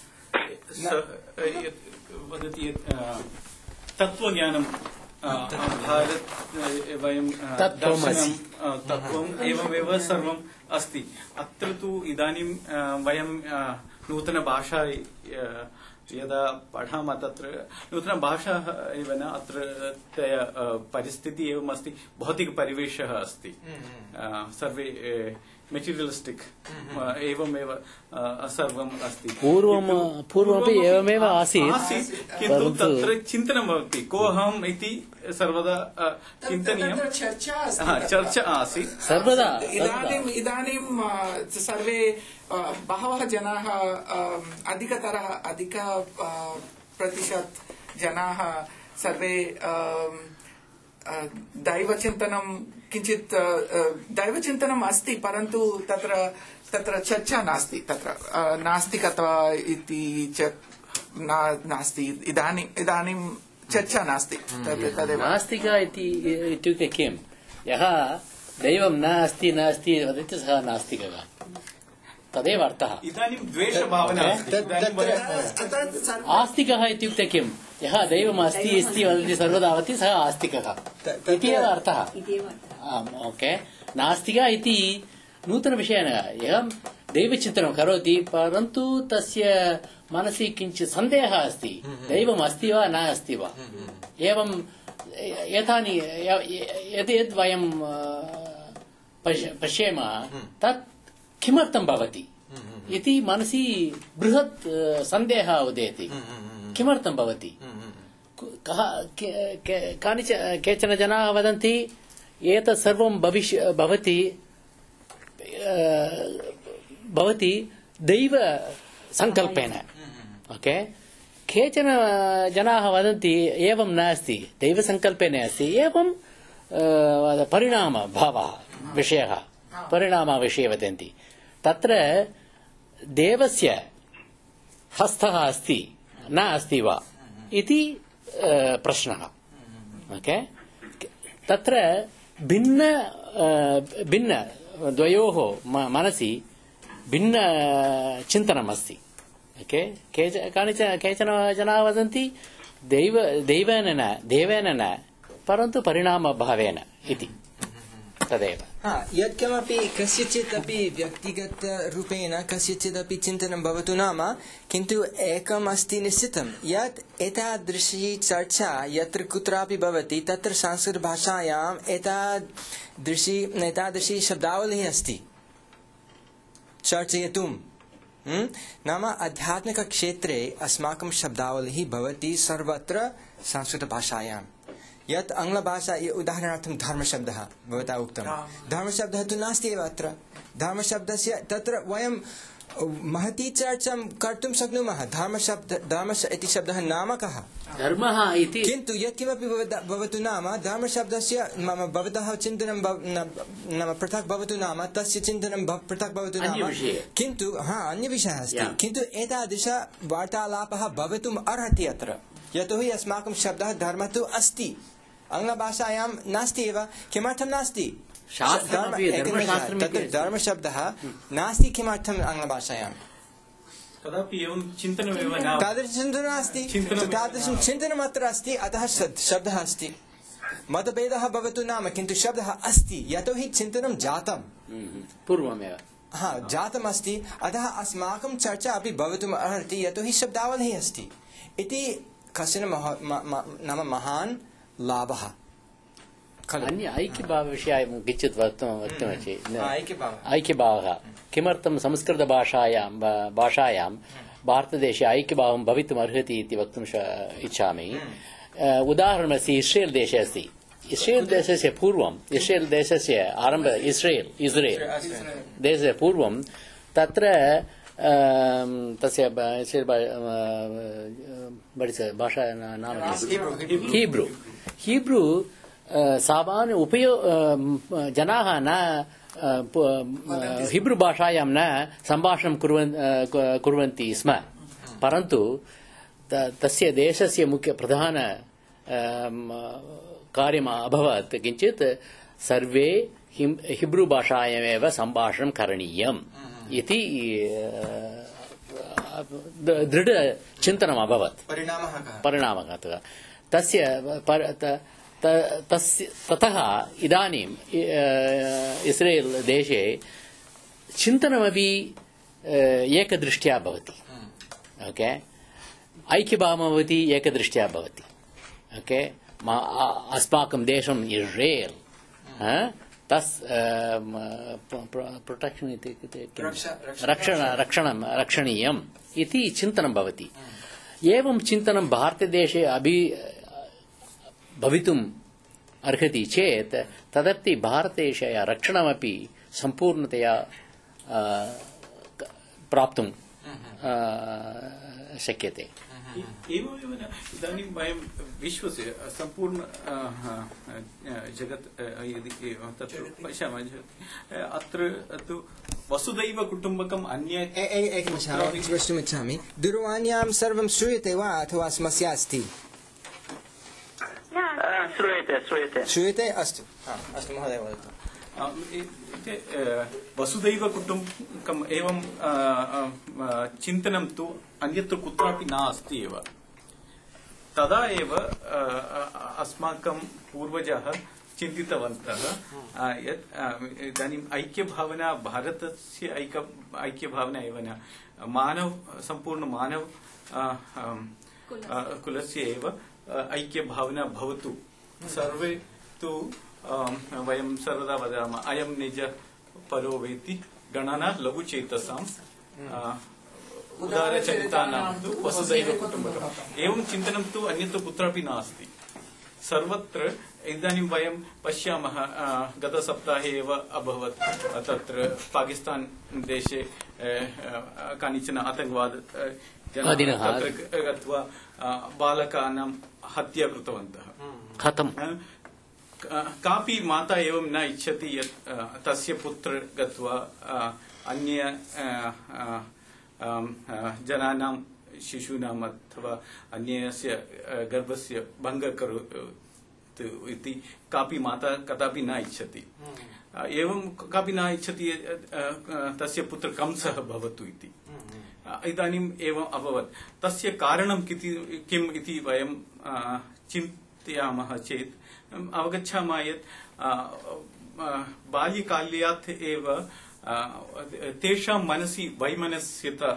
वदति तत्त्वज्ञानं भारत वयं तत्त्वम् एवमेव सर्वम् अस्ति अत्र तु इदानीं वयं नूतनभाषा यदा पठामः तत्र नूतनभाषा एव न अत्र परिस्थितिः एवम् अस्ति भौतिकपरिवेशः अस्ति सर्वे मेटीरियलिस्टिक् एवमेव सर्वम् अस्ति पूर्वमपि एवमेव आसीत् किन्तु तत्र चिन्तनं भवति को अहम् इति सर्वदा चिन्तनीयं चर्चा आसीत् सर्वदा इदानीं सर्वे बहवः जनाः अधिक प्रतिशत जनाः सर्वे दैवचिन्तनं किञ्चित् दैवचिन्तनम् अस्ति परन्तु तत्र चर्चा नास्ति तत्र नास्तिकत्वा इति नास्ति इदानीं चर्चा नास्ति तदेव नास्तिक इत्युक्ते किं यः दैवं नास्ति वदति सः नास्तिकः तदेव अर्थः इदानीं द्वेषभावना आस्तिकः इत्युक्ते किं यः दैवम् अस्ति वदति सर्वदा वदति सः आस्तिकः इति एव अर्थः ओके नास्तिक इति नूतनविषयः न दैवचिन्तनं करोति परन्तु तस्य मनसि किञ्चित् सन्देहः अस्ति दैवम् अस्ति वा न अस्ति वा एवं एतानि यद् वयं पश्येमः तत् किमर्थं भवति इति मनसि बृहत् सन्देहः उदेति किमर्थं भवति केचन जनाः वदन्ति एतत् सर्वं भवति दैव संकल्पेन ओके केचन जनाः वदन्ति एवं नास्ति दैव संकल्पेन अस्ति एवं परिणामभावः विषयः परिणामविषये वदन्ति तत्र देवस्य हस्तः अस्ति न अस्ति वा इति प्रश्नः ओके तत्र भिन्न द्वयोः मनसि भिन्न चिन्तनम् अस्ति ओके केचन जनाः वदन्ति देवेन न परन्तु परिणामभावेन इति तदेव यत्किमपि कस्यचित् अपि व्यक्तिगतरूपेण कस्यचिदपि चिन्तनं भवतु नाम किन्तु एकम् अस्ति निश्चितं यत् एतादृशी चर्चा यत्र कुत्रापि भवति तत्र संस्कृतभाषायाम् एतादृशी शब्दावलिः अस्ति चर्चयितुं नाम आध्यात्मिकक्षेत्रे अस्माकं शब्दावलिः भवति सर्वत्र संस्कृतभाषायां यत् आङ्ग्लभाषा उदाहरणार्थं धर्मशब्दः भवता उक्तं धर्मशब्दः तु नास्ति एव अत्र धर्मशब्दस्य तत्र वयं महती चर्चां कर्तुं शक्नुमः धर्म इति शब्दः नाम कः धर्मः इति किन्तु यत्किमपि भवतु नाम धर्मशब्दस्य भवतः चिन्तनं नाम पृथक् भवतु नाम तस्य चिन्तनं पृथक् भवतु नाम किन्तु अन्यविषयः अस्ति किन्तु एतादृश वार्तालापः भवितुम् अर्हति अत्र यतोहि अस्माकं शब्दः धर्म तु अस्ति आङ्ग्लभाषायां नास्ति एव किमर्थं नास्ति धर्मशब्दः नास्ति किमर्थम् आङ्ग्लभाषायां तदापि एवं चिन्तनमेव न तादृशं चिन्तनं नास्ति तादृशं चिन्तनम् अत्र अस्ति अतः शब्दः अस्ति मतभेदः भवतु नाम किन्तु शब्दः अस्ति यतोहि चिन्तनं जातं पूर्वमेव जातम् अस्ति अतः अस्माकं चर्चा अपि भवितुम् अर्हति यतोहि शब्दावलिः अस्ति इति कश्चन नाम महान् लाभः अन्य ऐक्यभावविषये किञ्चित् वक्तुमस्ति ऐक्यभावः किमर्थं संस्कृतभाषायां भारतदेशे ऐक्यभावं भवितुम् अर्हति इति वक्तुम् इच्छामि उदाहरणमस्ति इस्रेल् देशे अस्ति इस्रेल् देशस्य पूर्वम् इस्रेल् देशस्य आरम्भ इस्रेल् देशस्य पूर्वं तत्र तस्य भाषा नाम हीब्रू सामान्य जनाः न हीब्रू भाषायां न सम्भाषणं कुर्वन्ति स्म परन्तु तस्य देशस्य मुख्य प्रधान कार्यम् अभवत् किञ्चित् सर्वे हीब्रू भाषायामेव सम्भाषणं करणीयम् इति दृढचिन्तनम् अभवत् परिणामः ततः इदानीम् इस्रेल् देशे चिन्तनमपि एकदृष्ट्या भवति ओके ऐक्यभावः भवति एकदृष्ट्या भवति ओके अस्माकं देशम् इस्रेल् प्रोटेक्षन् इत्युक्ते रक्षणीयम् इति चिन्तनं भवति एवं चिन्तनं भारतदेशे भवितुम् अर्हति चेत् तदर्थं भारतदेशस्य रक्षणमपि सम्पूर्णतया प्राप्तुं शक्यते एवमेव इदानीं वयं विश्वस्य सम्पूर्ण जगत् यदि तत्र पश्यामः अत्र तु वसुदैव कुटुम्बकम् अन्य एकनिमिषं प्रष्टुमिच्छामि दूरवाण्यां सर्वं श्रूयते वा अथवा समस्या अस्ति श्रूयते अस्तु महोदय वदतु वसुदैव कुटुम्बकम् एवं चिन्तनं तु अन्यत्र कुत्रापि नास्ति एव तदा एव अस्माकं पूर्वजाः चिन्तितवन्तः यत् इदानीम् ऐक्यभावना भारतस्य ऐक्यभावना एव न सम्पूर्ण मानव कुलस्य एव ऐक्यभावना भवतु। सर्वे तु वयं सर्वदा वदामः अयं निज परो वेति गणना लघुचेतसाम् उदारचरितानां तु वसुधैव कुटुम्बकम्। एवं चिन्तनं तु अन्यत्र कुत्रापि नास्ति। सर्वत्र इदानीं वयं पश्यामः गतसप्ताहे एव अभवत् तत्र पाकिस्तान देशे कानिचन आतङ्कवाद तत्र गत्वा बालकानां हत्या कृतवन्तः। कथं कापि माता एवं न इच्छति यत् तस्य पुत्र गत्वा अन्य जनानां शिशूनाम् अथवा अन्यस्य गर्भस्य भङ्गं करोतु इति कापि माता कदापि न इच्छति। एवं कापि न इच्छति तस्य पुत्र कंसः भवतु इति। इदानीम् एवम् अभवत्। तस्य कारणं किम् इति वयं चिन्तयामः चेत् अवगच्छामः यत् बाल्यकाल्यात् एव तेषां मनसि वैमनस्यता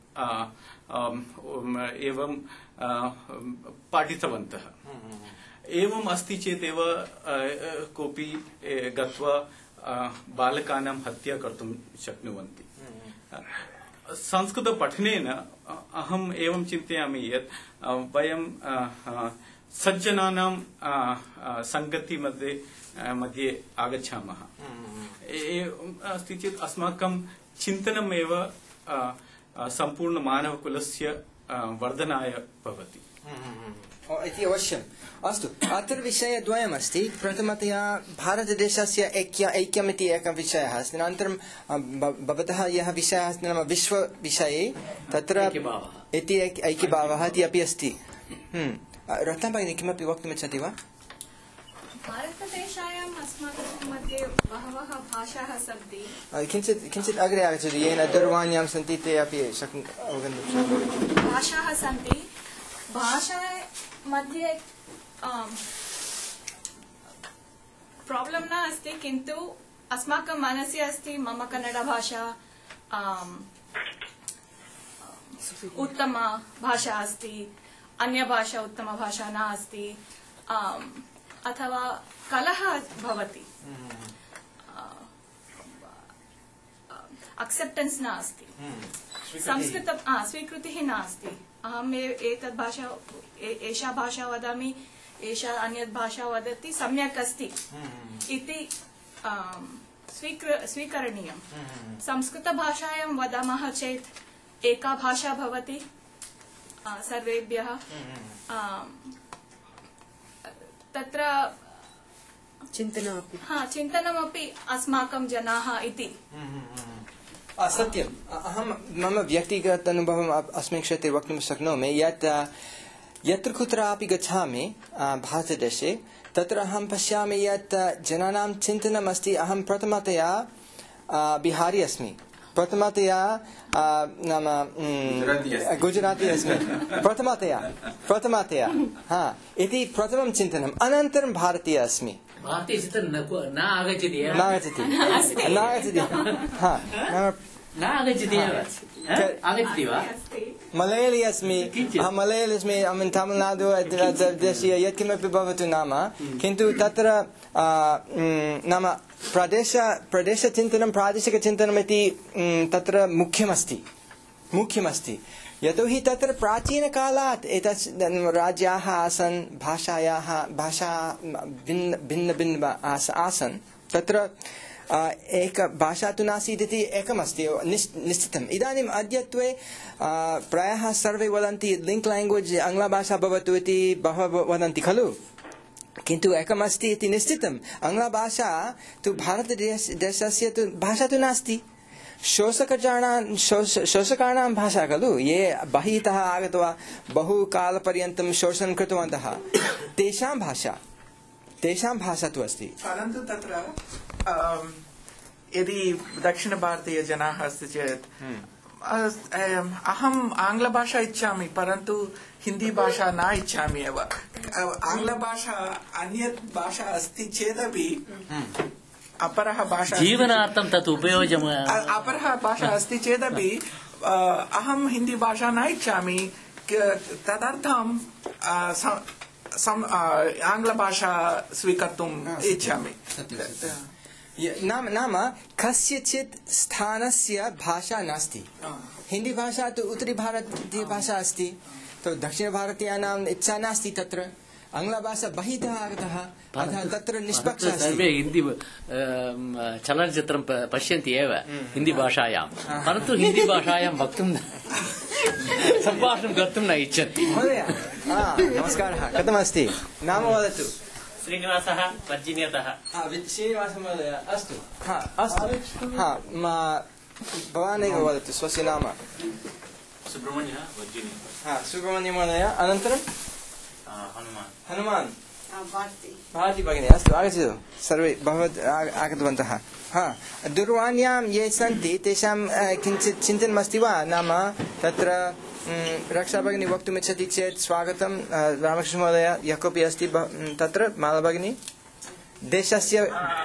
एवं पाठितवन्तः। एवम् अस्ति चेदेव कोऽपि गत्वा बालकानां हत्या कर्तुं शक्नुवन्ति। संस्कृतपठनेन अहम् एवं चिन्तयामि यत् वयं सज्जनानां सङ्गति मध्ये आगच्छामः। अस्ति चेत् अस्माकं चिन्तनमेव सम्पूर्ण मानवकुलस्य वर्धनाय भवति इति अवश्यम्। अस्तु, अत्र विषयद्वयमस्ति। प्रथमतया भारतदेशस्य ऐक्यमिति एकः विषयः अस्ति। अनन्तरं भवतः यः विषयः अस्ति नाम विश्वविषये तत्र इति ऐक्यभावः इति अपि अस्ति। रत्नभगिनी किमपि वक्तुमिच्छति वा? भारतदेशायाम् अस्माकं मध्ये बहवः भाषाः सन्ति। किञ्चित् अग्रे आगच्छतु, येन दूरवाण्यां सन्ति ते अपि अवगन्तुं शक्नुवन्ति। भाषाः सन्ति। भाषा मध्ये प्राब्लम् न अस्ति, किन्तु अस्माकं मनसि अस्ति मम कन्नडभाषा उत्तमा भाषा अस्ति, अन्यभाषा उत्तमभाषा न अस्ति, अथवा कलहः भवति, एक्सेप्टेन्स् नास्ति, स्वीकृतिः नास्ति। अहम् एतद् भाषा एषा भाषा वदामि, एषा अन्यत् भाषा वदति, सम्यक् अस्ति इति स्वीकरणीयम्। संस्कृतभाषायां वदामः चेत् एका भाषा भवति सर्वेभ्यः। तत्र चिन्तनमपि अस्माकं जनाः इति। सत्यम्। अहं मम व्यक्तिगत अनुभवम् अस्मिन् क्षेत्रे वक्तुं शक्नोमि यत् यत्र कुत्रापि गच्छामि भारतदेशे तत्र अहं पश्यामि यत् जनानां चिन्तनमस्ति अहं प्रथमतया बिहारी अस्मि, प्रथमतया नाम गुजराती अस्मि, प्रथमतया इति प्रथमं चिन्तनम्। अनन्तरं भारतीय अस्मि। मलयाळी अस्मि, अहं तमिळ्नाडु देशीय यत्किमपि भवतु नाम, किन्तु तत्र नाम प्रदेशचिन्तनं प्रादेशिकचिन्तनमिति तत्र मुख्यमस्ति। यतोहि तत्र प्राचीनकालात् एतत् राज्याः आसन्, भाषा भिन्न आसन्। तत्र एक भाषा तु नासीत् इति एकमस्ति निश्चितम्। इदानीम् अद्यत्वे प्रायः सर्वे वदन्ति लिङ्क् लैङ्ग्वेज् आङ्ग्लभाषा भवतु इति बहवः वदन्ति खलु, किन्तु एकमस्ति इति निश्चितम्। आङ्ग्लभाषा तु भारतदेशस्य तु भाषा तु नास्ति, शोषकाणां भाषा खलु, ये बहितः आगत्वा बहुकालपर्यन्तं शोषणं कृतवन्तः, तेषां भाषा तु अस्ति। परन्तु तत्र यदि दक्षिणभारतीयजनाः अस्ति चेत् अहम् आङ्ग्लभाषा इच्छामि परन्तु हिन्दी भाषा न इच्छामि एव आङ्ग्लभाषा अन्यत् भाषा अस्ति चेदपि अपरः भाषा जीवनार्थं तत् उपयोजम् अपरः भाषा अस्ति चेदपि अहं हिन्दी भाषा न इच्छामि तदर्थं आङ्ग्लभाषा स्वीकर्तुम् इच्छामि नाम कस्यचित् स्थानस्य भाषा नास्ति हिन्दी भाषा तु उत्तरीभारतीय भाषा अस्ति तो दक्षिणभारतीयानाम् इच्छा नास्ति तत्र आङ्ग्लभाषा बहितः आगतः अतः तत्र निष्पक्षः सर्वे हिन्दी चलनचित्रं पश्यन्ति एव हिन्दी भाषायां परन्तु हिन्दी भाषायां वक्तुं सम्भाषणं कर्तुं न इच्छन्ति महोदय नमस्कारः कथमस्ति नाम वदतु श्रीनिवासः वर्जिनियतः श्रीनिवासमहोदय अस्तु अस्तु भवान् एव वदतु स्वस्य नाम सुब्रह्मण्यः वर्जिनियतः सुब्रह्मण्यमहोदय अनन्तरं हनुमान् भारती भगिनी अस्तु आगच्छतु सर्वे भवत् आगतवन्तः दूरवाण्यां ये सन्ति तेषां किञ्चित् चिन्तनमस्ति वा नाम तत्र रक्षा भगिनी वक्तुमिच्छति चेत् स्वागतं रामकृष्णमहोदय यः कोऽपि अस्ति तत्र माला भगिनी देशस्य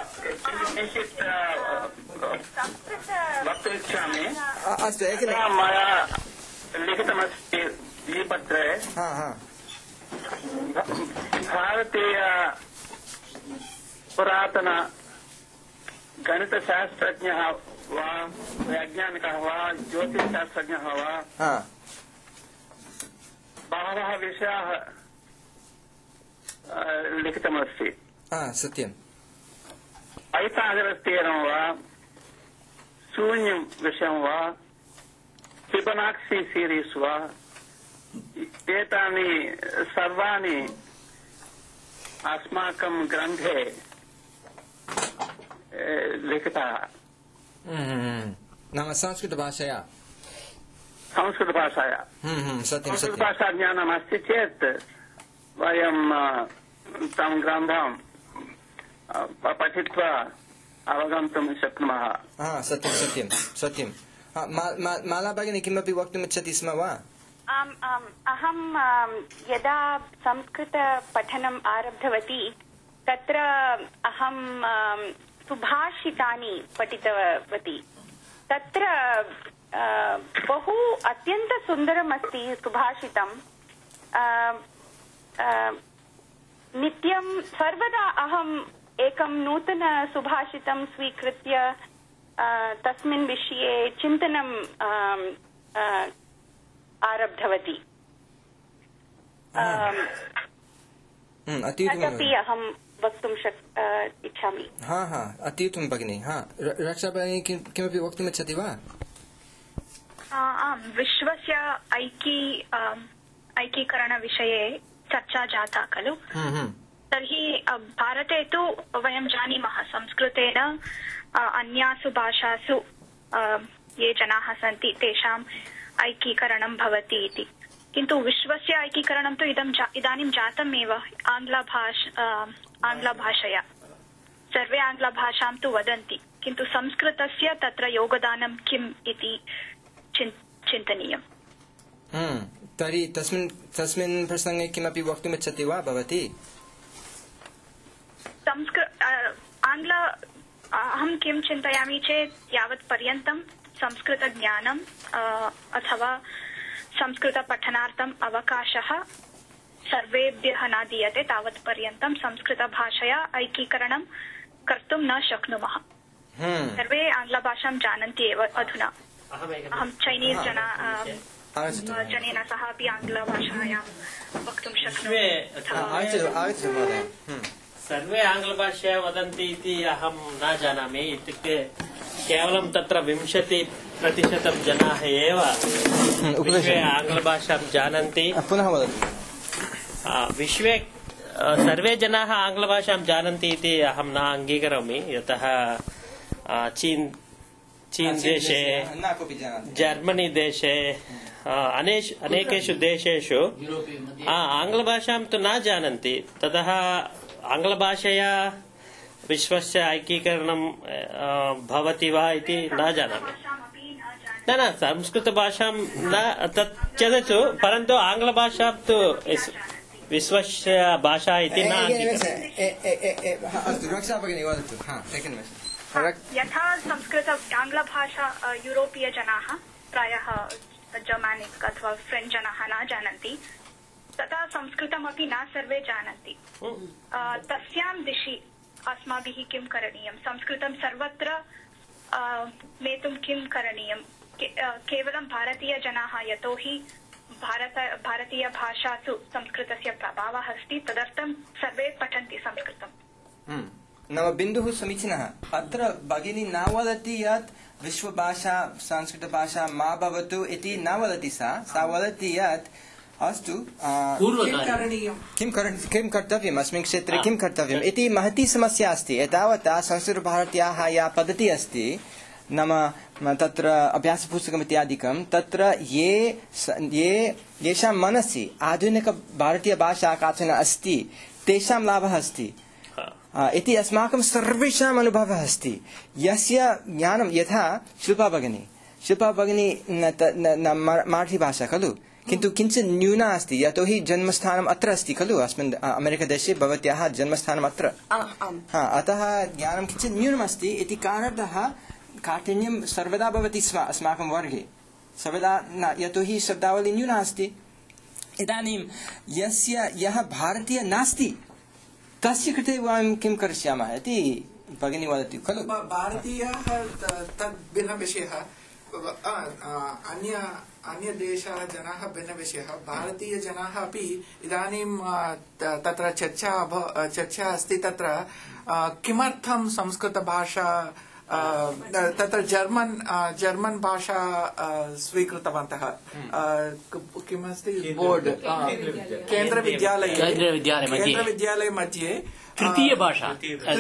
अस्तु मया लिखितमस्ति पत्रे भारतीय पुरातन गणितशास्त्रज्ञः वा वैज्ञानिकः वा ज्योतिषशास्त्रज्ञः वा बहवः विषयाः लिखितमस्ति सत्यम् पैथागरस्थीरं वा शून्यं विषयं वा फिबोनाक्सी सीरीस् वा एतानि सर्वाणि अस्माकं ग्रन्थे लिखिताः नाम संस्कृतभाषया संस्कृतभाषा ज्ञानम् अस्ति चेत् वयं तं ग्रन्थं पठित्वा अवगन्तुं शक्नुमः सत्यं माला भगिनी किमपि वक्तुमिच्छति स्म वा आम् अहं यदा संस्कृतपठनम् आरब्धवती तत्र अहं सुभाषितानि पठितवती तत्र बहु अत्यन्त सुन्दरमस्ति सुभाषितं नित्यं सर्वदा अहम् एकं नूतन सुभाषितं स्वीकृत्य तस्मिन् विषये चिन्तनं आरब्धवती तदपि अहं वक्तुं इच्छामि अत्युत्तमं भगिनी रक्षा भगिनी किमपि वक्तुमिच्छति वा आम् विश्वस्य ऐक्यीकरणविषये चर्चा जाता खलु तर्हि भारते तु वयं जानीमः संस्कृतेन अन्यासु भाषासु ये जनाः सन्ति तेषाम् ऐक्यीकरणं भवति इति किन्तु विश्वस्य ऐक्यीकरणं तु इदानीं जातमेव आङ्ग्लभाषया सर्वे आङ्ग्लभाषां तु वदन्ति किन्तु संस्कृतस्य तत्र योगदानं किम् इति चिन्तनीयम् तर्हि तस्मिन् प्रसङ्गे किमपि वक्तुमिच्छति वा भवती अहं किं चिन्तयामि चेत् यावत् पर्यन्तं संस्कृतज्ञानम् अथवा संस्कृतपठनार्थम् अवकाशः सर्वेभ्यः न दीयते तावत् पर्यन्तं संस्कृतभाषया ऐक्यीकरणं कर्तुं न शक्नुमः सर्वे आङ्ग्लभाषां जानन्ति एव अधुना अहं चैनीस् जनेन सह अपि आङ्ग्लभाषायां वक्तुं शक्नोमि सर्वे आङ्ग्लभाषया वदन्ति इति अहं न जानामि इत्युक्ते केवलं तत्र 20% जनाः एव विश्वे आङ्ग्लभाषां जानन्ति विश्वे सर्वे जनाः आङ्ग्लभाषां जानन्ति इति अहं न अङ्गीकरोमि यतः चीन देशे जर्मनी देशे अनेकेषु देशेषु आङ्ग्लभाषां तु न जानन्ति ततः आङ्ग्लभाषया विश्वस्य ऐक्यीकरणं भवति वा इति न जानामि न संस्कृतभाषां न तत् त्यजतु, परन्तु आङ्ग्लभाषा तु विश्वस्य भाषा इति न। रक्षा भगिनी वदतु। यथा संस्कृत आङ्ग्लभाषा यूरोपीयजनाः प्रायः जर्मानिक् अथवा फ्रेञ्च् जनाः न जानन्ति, तथा संस्कृतमपि न सर्वे जानन्ति। तस्यां दिशि अस्माभिः किं करणीयं? संस्कृतं सर्वत्र नेतुं किं करणीयं? केवलं भारतीयजनाः, यतोहि भारतीयभाषासु संस्कृतस्य प्रभावः अस्ति, तदर्थं सर्वे पठन्ति संस्कृतम्। नाम बिन्दुः समीचीनः। अत्र भगिनी न वदति यत् विश्वभाषा संस्कृतभाषा मा भवतु इति न वदति। सा वदति यत् अस्तु किं कर्तव्यम्, अस्मिन् क्षेत्रे किं कर्तव्यम् इति महती समस्या अस्ति। एतावता संस्कृतभारत्याः या पद्धतिः अस्ति, नाम तत्र अभ्यासपुस्तकम् इत्यादिकं, तत्र येषां मनसि आधुनिकभारतीयभाषा काचन अस्ति तेषां लाभः अस्ति इति अस्माकं सर्वेषाम् अनुभवः अस्ति। यस्य ज्ञानं, यथा शिल्पा भगिनी मराठीभाषा खलु, किन्तु किञ्चित् न्यूना अस्ति, यतोहि जन्मस्थानम् अत्र अस्ति खलु, अस्मिन् अमेरिकादेशे भवत्याः जन्मस्थानम् अत्र। अतः ज्ञानं किञ्चित् न्यूनमस्ति इति कारणतः काठिन्यं सर्वदा भवति स्म अस्माकं वर्गे, सर्वदा न, यतोहि शब्दावली न्यूना अस्ति। इदानीं यः भारतीय नास्ति तस्य कृते वयं किं करिष्यामः इति भगिनी वदति खलु। भारतीयः तद् भिन्नविषयः, अन्यदेशः जनाः भिन्नविषयः। भारतीयजनाः अपि इदानीं तत्र चर्चा अस्ति, तत्र किमर्थं संस्कृतभाषा तत्र जर्मन् भाषा स्वीकृतवन्तः, किमस्ति बोर्ड केन्द्रविद्यालये मध्ये तृतीयभाषा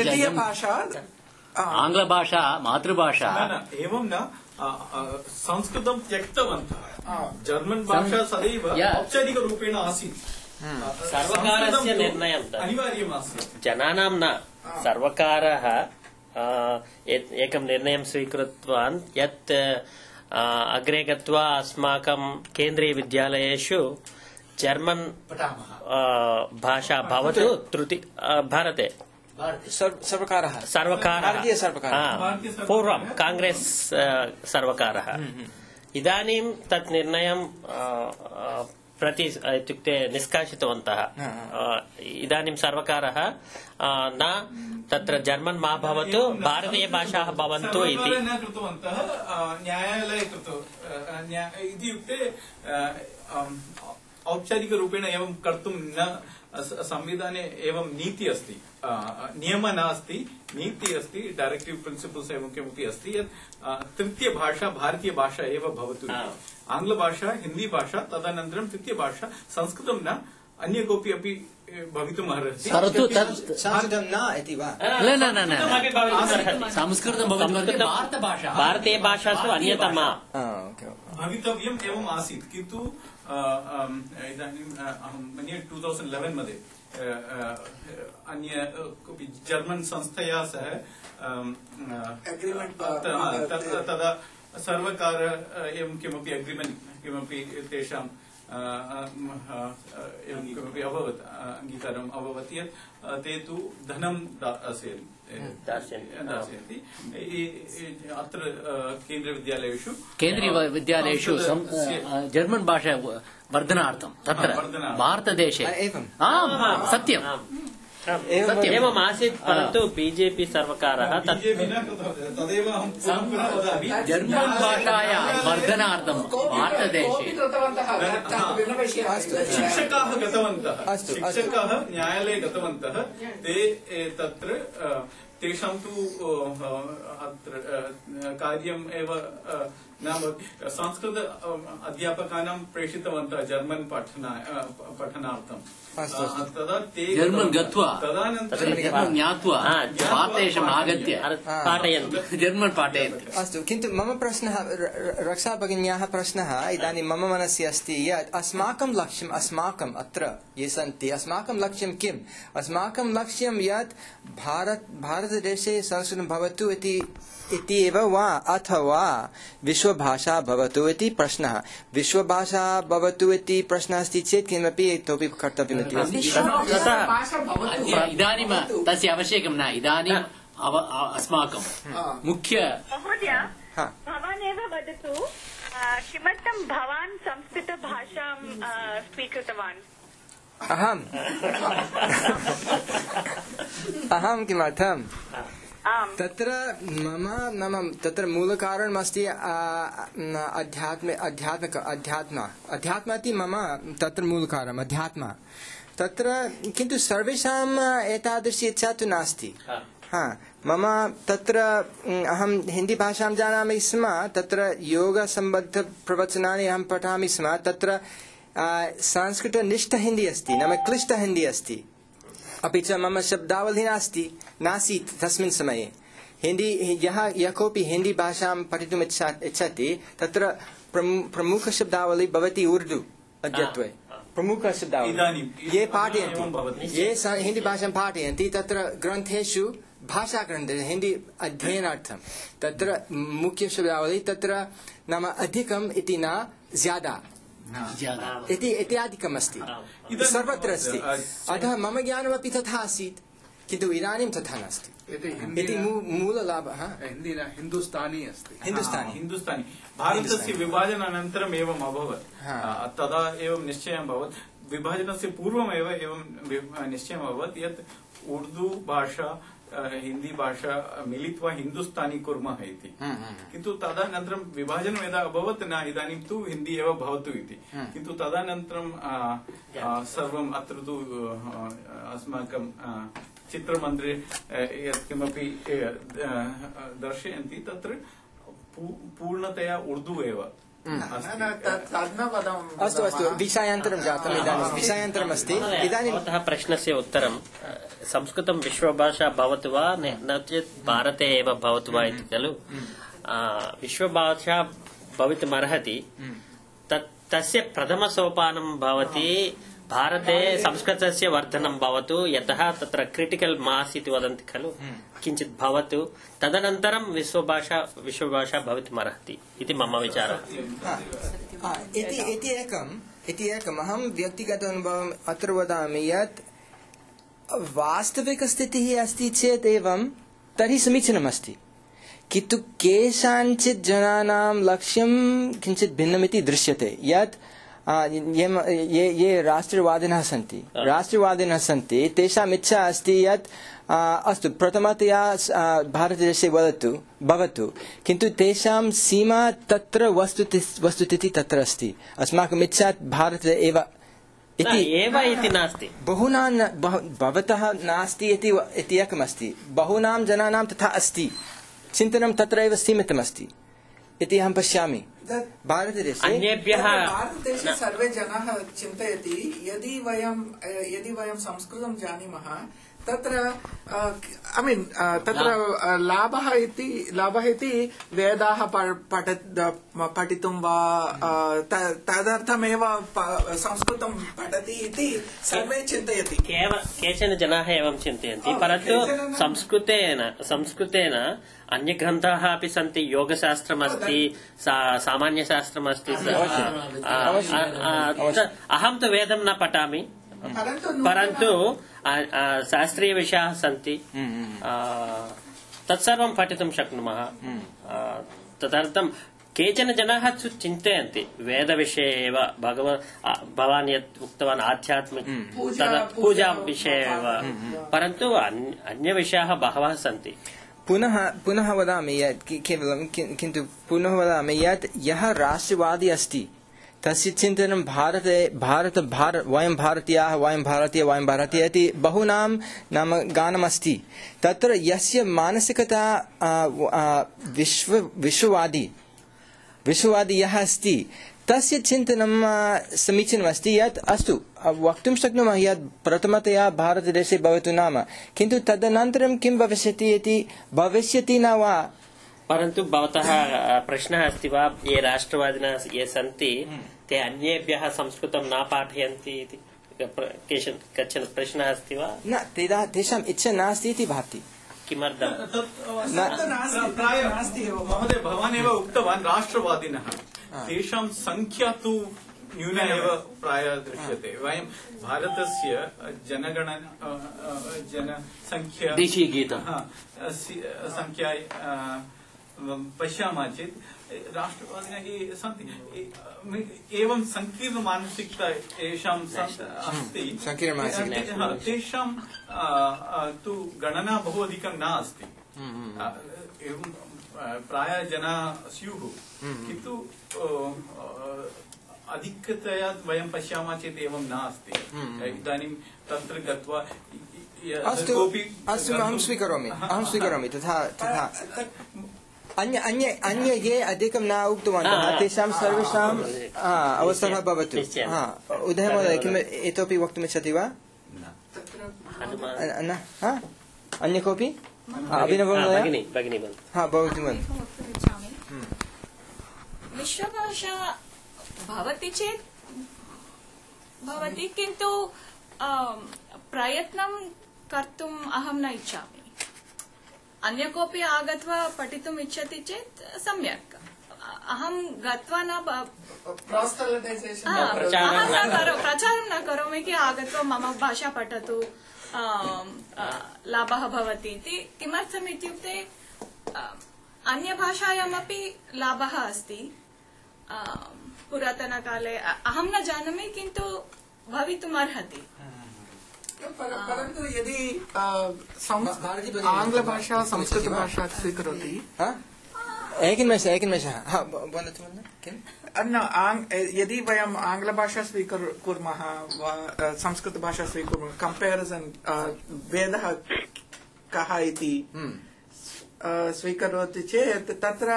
आङ्ग्लभाषा मातृभाषा एवं न संस्कृतं त्यक्तवन्तः। जर्मन् भाषा सदैव औपचारिकरूपेण आसीत्, सर्वकारस्य निर्णयं अनिवार्यमासीत्, जनानां न। सर्वकारः एकं निर्णयं स्वीकृतवान् यत् अग्रे गत्वा अस्माकं केन्द्रीयविद्यालयेषु जर्मन् भाषा भवतु। भारते सर्वकारः पूर्वं काङ्ग्रेस् सर्वकारः इदानीं तत् निर्णयं प्रति इत्युक्ते निष्कासितवन्तः। इदानीं सर्वकारः न तत्र जर्मन् मा भवतु, भारतीयभाषाः भवन्तु इति न्यायालये इत्युक्ते औपचारिकरूपेण एवं कर्तुं न, संविधाने एवं नीति अस्ति, नियमः नास्ति, नीति अस्ति, डायरेक्टिव प्रिन्सिपल्स् एवं किमपि अस्ति यत् तृतीयभाषा भारतीयभाषा एव भवतु। आङ्ग्लभाषा, हिन्दीभाषा, तदनन्तरं तृतीयभाषा संस्कृतं न, अन्य कोऽपि अपि भवितुम् अर्हति। संस्कृतं न इति वा? संस्कृतं भारतीयभाषासु अन्यतमा भवितव्यम् एवम् आसीत्, किन्तु इदानीम् अहं मन्ये 2011 मध्ये अन्य जर्मन् संस्थया सह तदा सर्वकार एवं किमपि अग्रीमेण्ट् किमपि तेषां एवं किमपि अभवत्, अङ्गीकारम् अभवत् यत् ते तु धनं दास्यन्ति। अत्र केन्द्रीयविद्यालयेषु जर्मन् भाषा वर्धनार्थं तत्र भारतदेशे सत्यं एवम् आसीत्, परन्तु बीजेपी सर्वकारः जर्मन् भाषायाः वर्धनार्थं भारतदेशे शिक्षकाः गतवन्तः, शिक्षकाः न्यायालये गतवन्तः, ते तत्र तेषां तु अत्र कार्यम् एव नाम संस्कृत अध्यापकानां प्रेषितवन्तः जर्मन् पठनार्थं। तदा ते जर्मन् गत्वा तदनन्तरं ज्ञात्वा भारतदेशम् आगत्य पाठयन्ति, जर्मन् पाठयन्ति। अस्तु, किन्तु मम प्रश्नः, रक्षा भगिन्याः प्रश्नः इदानीं मम मनसि अस्ति यत् अस्माकं लक्ष्यम्, अस्माकम् अत्र ये सन्ति, अस्माकं लक्ष्यं किम्? अस्माकं लक्ष्यं यत् भारतदेशे संस्कृतं भवतु इति एव वा, अथवा विश्व विश्वभाषा भवतु इति प्रश्नः विश्वभाषा भवतु इति प्रश्नः अस्ति चेत् किमपि इतोपि कर्तव्यमिति इदानीं तस्य आवश्यकं न इदानीम् अस्माकं मुख्य महोदय भवान् एव वदतु किमर्थं भवान् संस्कृतभाषां स्वीकृतवान् अहं किमर्थं तत्र मम तत्र मूलकारणमस्ति अध्यात्म इति मम तत्र मूलकारणम् अध्यात्म तत्र किन्तु सर्वेषाम् एतादृशी इच्छा तु नास्ति मम तत्र अहं हिन्दीभाषां जानामि स्म तत्र योगसम्बद्धप्रवचनानि अहं पठामि स्म तत्र संस्कृतनिष्ठ हिन्दी अस्ति नाम क्लिष्ट हिन्दी अस्ति अपि च मम शब्दावली नासीत् तस्मिन् समये हिन्दी यः कोऽपि हिन्दीभाषां पठितुम् इच्छति तत्र प्रमुखशब्दावली भवति उर्दू अद्यत्वे प्रमुखशब्दावली ये पाठयन्ति ये हिन्दीभाषां पाठयन्ति तत्र ग्रन्थेषु भाषाग्रन्थे हिन्दी अध्ययनार्थं तत्र मुख्यशब्दावली तत्र नाम अधिकम् इति न ज्यादा इत्यादिकम् अस्ति सर्वत्र अस्ति अतः मम ज्ञानमपि तथा आसीत् किन्तु इदानीं तथा नास्ति इति मूललाभः हिन्दुस्तानी अस्ति हिन्दुस्तानी भारतस्य विभाजनानन्तरम् एवम् अभवत् तदा एवं निश्चयम् अभवत् विभाजनस्य पूर्वमेव एवं निश्चयम् अभवत् यत् उर्दू भाषा हिंदी भाषा मिलित्वा हिन्दुस्तानी कुर्मः इति किन्तु तदनन्तरं विभाजनं यदा अभवत् न इदानीं तु हिन्दी एव भवतु इति किन्तु तदनन्तरं सर्वम् अत्र तु अस्माकं चित्रमन्दिरे यत्किमपि दर्शयन्ति तत्र पूर्णतया उर्दू एव अस्तु विषयान्तरं जातम् इदानीं विषयान्तरमस्ति इदानीं भवतः प्रश्नस्य उत्तरं संस्कृतं विश्वभाषा भवतु वा न चेत् भारते एव भवतु वा इति खलु विश्वभाषा भवितुमर्हति तस्य प्रथमसोपानं भवति भारते संस्कृतस्य वर्धनं भवतु यतः तत्र क्रिटिकल् मास् इति वदन्ति खलु किञ्चित् भवतु तदनन्तरं विश्वभाषा भवितुमर्हति इति मम विचारः इति एकम् अहं व्यक्तिगत अनुभवम् अत्र वदामि यत् वास्तविकस्थितिः अस्ति चेत् एवं तर्हि समीचीनमस्ति किन्तु केषाञ्चित् जनानां लक्ष्यं किञ्चित् भिन्नमिति दृश्यते यत् ये राष्ट्रवादिनः सन्ति तेषाम् इच्छा अस्ति यत् अस्तु प्रथमतया भारतदेशे भवतु किन्तु तेषां सीमा तत्र वस्तुतिः तत्र अस्ति अस्माकम् इच्छा भारते एव इति नास्ति बहूनां भवतः नास्ति इति एकमस्ति बहूनां जनानां तथा अस्ति चिन्तनं तत्र एव सीमितमस्ति इति अहं पश्यामि भारतदेशे सर्वे जनाः चिन्तयति यदि वयं संस्कृतं जानीमः तत्र तत्र लाभः इति वेदाः पठितुं वा तदर्थमेव संस्कृतं पठति इति सर्वे चिन्तयति केचन जनाः एवं चिन्तयन्ति परन्तु संस्कृतेन अन्यग्रन्थाः अपि सन्ति योगशास्त्रमस्ति सामान्यशास्त्रमस्ति अहं तु वेदं न पठामि परन्तु शास्त्रीयविषयाः सन्ति तत्सर्वं पठितुं शक्नुमः तदर्थं केचन जनाः चिन्तयन्ति वेदविषये एव भवान् यत् उक्तवान् आध्यात्मिक पूजा विषये एव परन्तु अन्यविषयाः बहवः सन्ति पुनः वदामि यत् केवलं किन्तु पुनः वदामि यत् यः राष्ट्रवादी अस्ति तस्य चिन्तनं वयं भारतीयाः वयं भारतीय इति बहूनां नाम गानमस्ति तत्र यस्य मानसिकता विश्ववादी यः अस्ति तस्य चिन्तनं समीचीनमस्ति यत् अस्तु वक्तुं शक्नुमः यत् प्रथमतया भारतदेशे भवतु नाम किन्तु तदनन्तरं किं भविष्यति इति भविष्यति न वा परन्तु भवतः प्रश्नः अस्ति वा ये राष्ट्रवादिनः ये सन्ति ते अन्येभ्यः संस्कृतं न पाठयन्ति इति कश्चन प्रश्नः अस्ति वा न तेषाम् इच्छा नास्ति इति भाति किमर्थं महोदय भवान् एव उक्तवान् राष्ट्रवादिनः तेषां संख्या तु न्यूना एव प्रायः दृश्यते वयं भारतस्य जनसंख्या देशीयगीतं संख्या पश्यामः चेत् राष्ट्रवादिनः ये सन्ति एवं संकीर्णमानसिकता येषां अस्ति तेषां तु गणना बहु अधिकं न अस्ति एवं प्रायः जनाः स्युः किन्तु अधिकतया वयं पश्यामः चेत् एवं नास्ति इदानीं तत्र गत्वा अस्तु अहं स्वीकरोमि तथा अन्य ये अधिकं न उक्तवन्तः तेषां सर्वेषाम् अवसरः भवतु उदय महोदय किम् इतोपि वक्तुमिच्छति वा अन्य कोऽपि अभिनव भवतु विश्वभाषा भवति चेत् भवति किन्तु प्रयत्नं कर्तुम् अहं न इच्छामि अन्य कोऽपि आगत्वा पठितुम् इच्छति चेत् सम्यक् अहं गत्वा न प्रचारं न करोमि कि आगत्वा मम भाषा पठतु लाभः भवति इति किमर्थम् इत्युक्ते अन्यभाषायामपि लाभः अस्ति पुरातनकाले अहं न जानामि किन्तु भवितुम् अर्हति परन्तु यदि आङ्ग्लभाषा संस्कृतभाषा स्वीकरोति यदि वयम् आङ्ग्लभाषा स्वीकुर्मः वा संस्कृतभाषा स्वीकुर्मः कम्पेरिसन् भेदः कः इति स्वीकरोति चेत्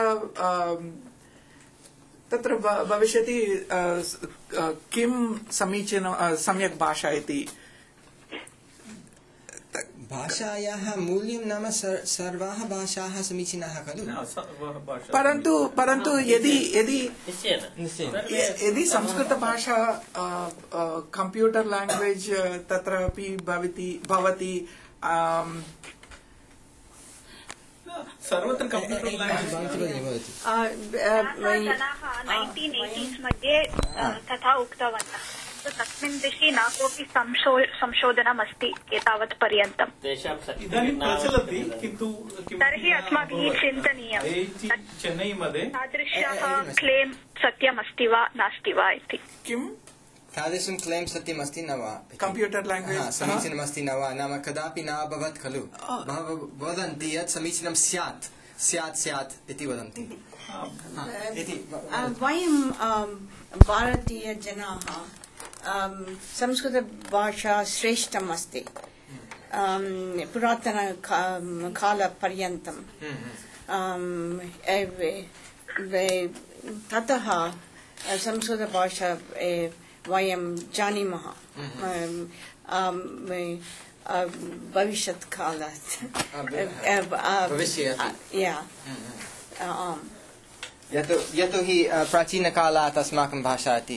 तत्र भविष्यति किं सम्यक् भाषा इति भाषायाः मूल्यं नाम सर्वाः भाषाः समीचीनाः खलु परन्तु यदि संस्कृतभाषा कम्प्यूटर् लैंग्वेज तत्रापि भवति सर्वत्र कम्प्यूटर् लैंग्वेज जनाः 1980s मध्ये तथा उक्तवन्तः तस्मिन् दिशि न कोऽपि संशोधनम् अस्ति एतावत् पर्यन्तम् इदानीं प्रचलति किन्तु तर्हि अस्माभिः चिन्तनीयं चेन्नै मध्ये तादृशः क्लेम् सत्यमस्ति वा नास्ति वा इति किम् तादृशं क्लेम् सत्यमस्ति न वा कम्प्यूटर् लैंग्वेज् समीचीनमस्ति न वा नाम कदापि न अभवत् खलु वदन्ति यत् समीचीनं स्यात् इति वदन्ति वयं भारतीयजनाः संस्कृतभाषा श्रेष्ठम् अस्ति पुरातनकालपर्यन्तं ततः संस्कृतभाषा वयं जानीमः भविष्यत्कालात् यतोहि प्राचीनकालात् अस्माकं भाषा इति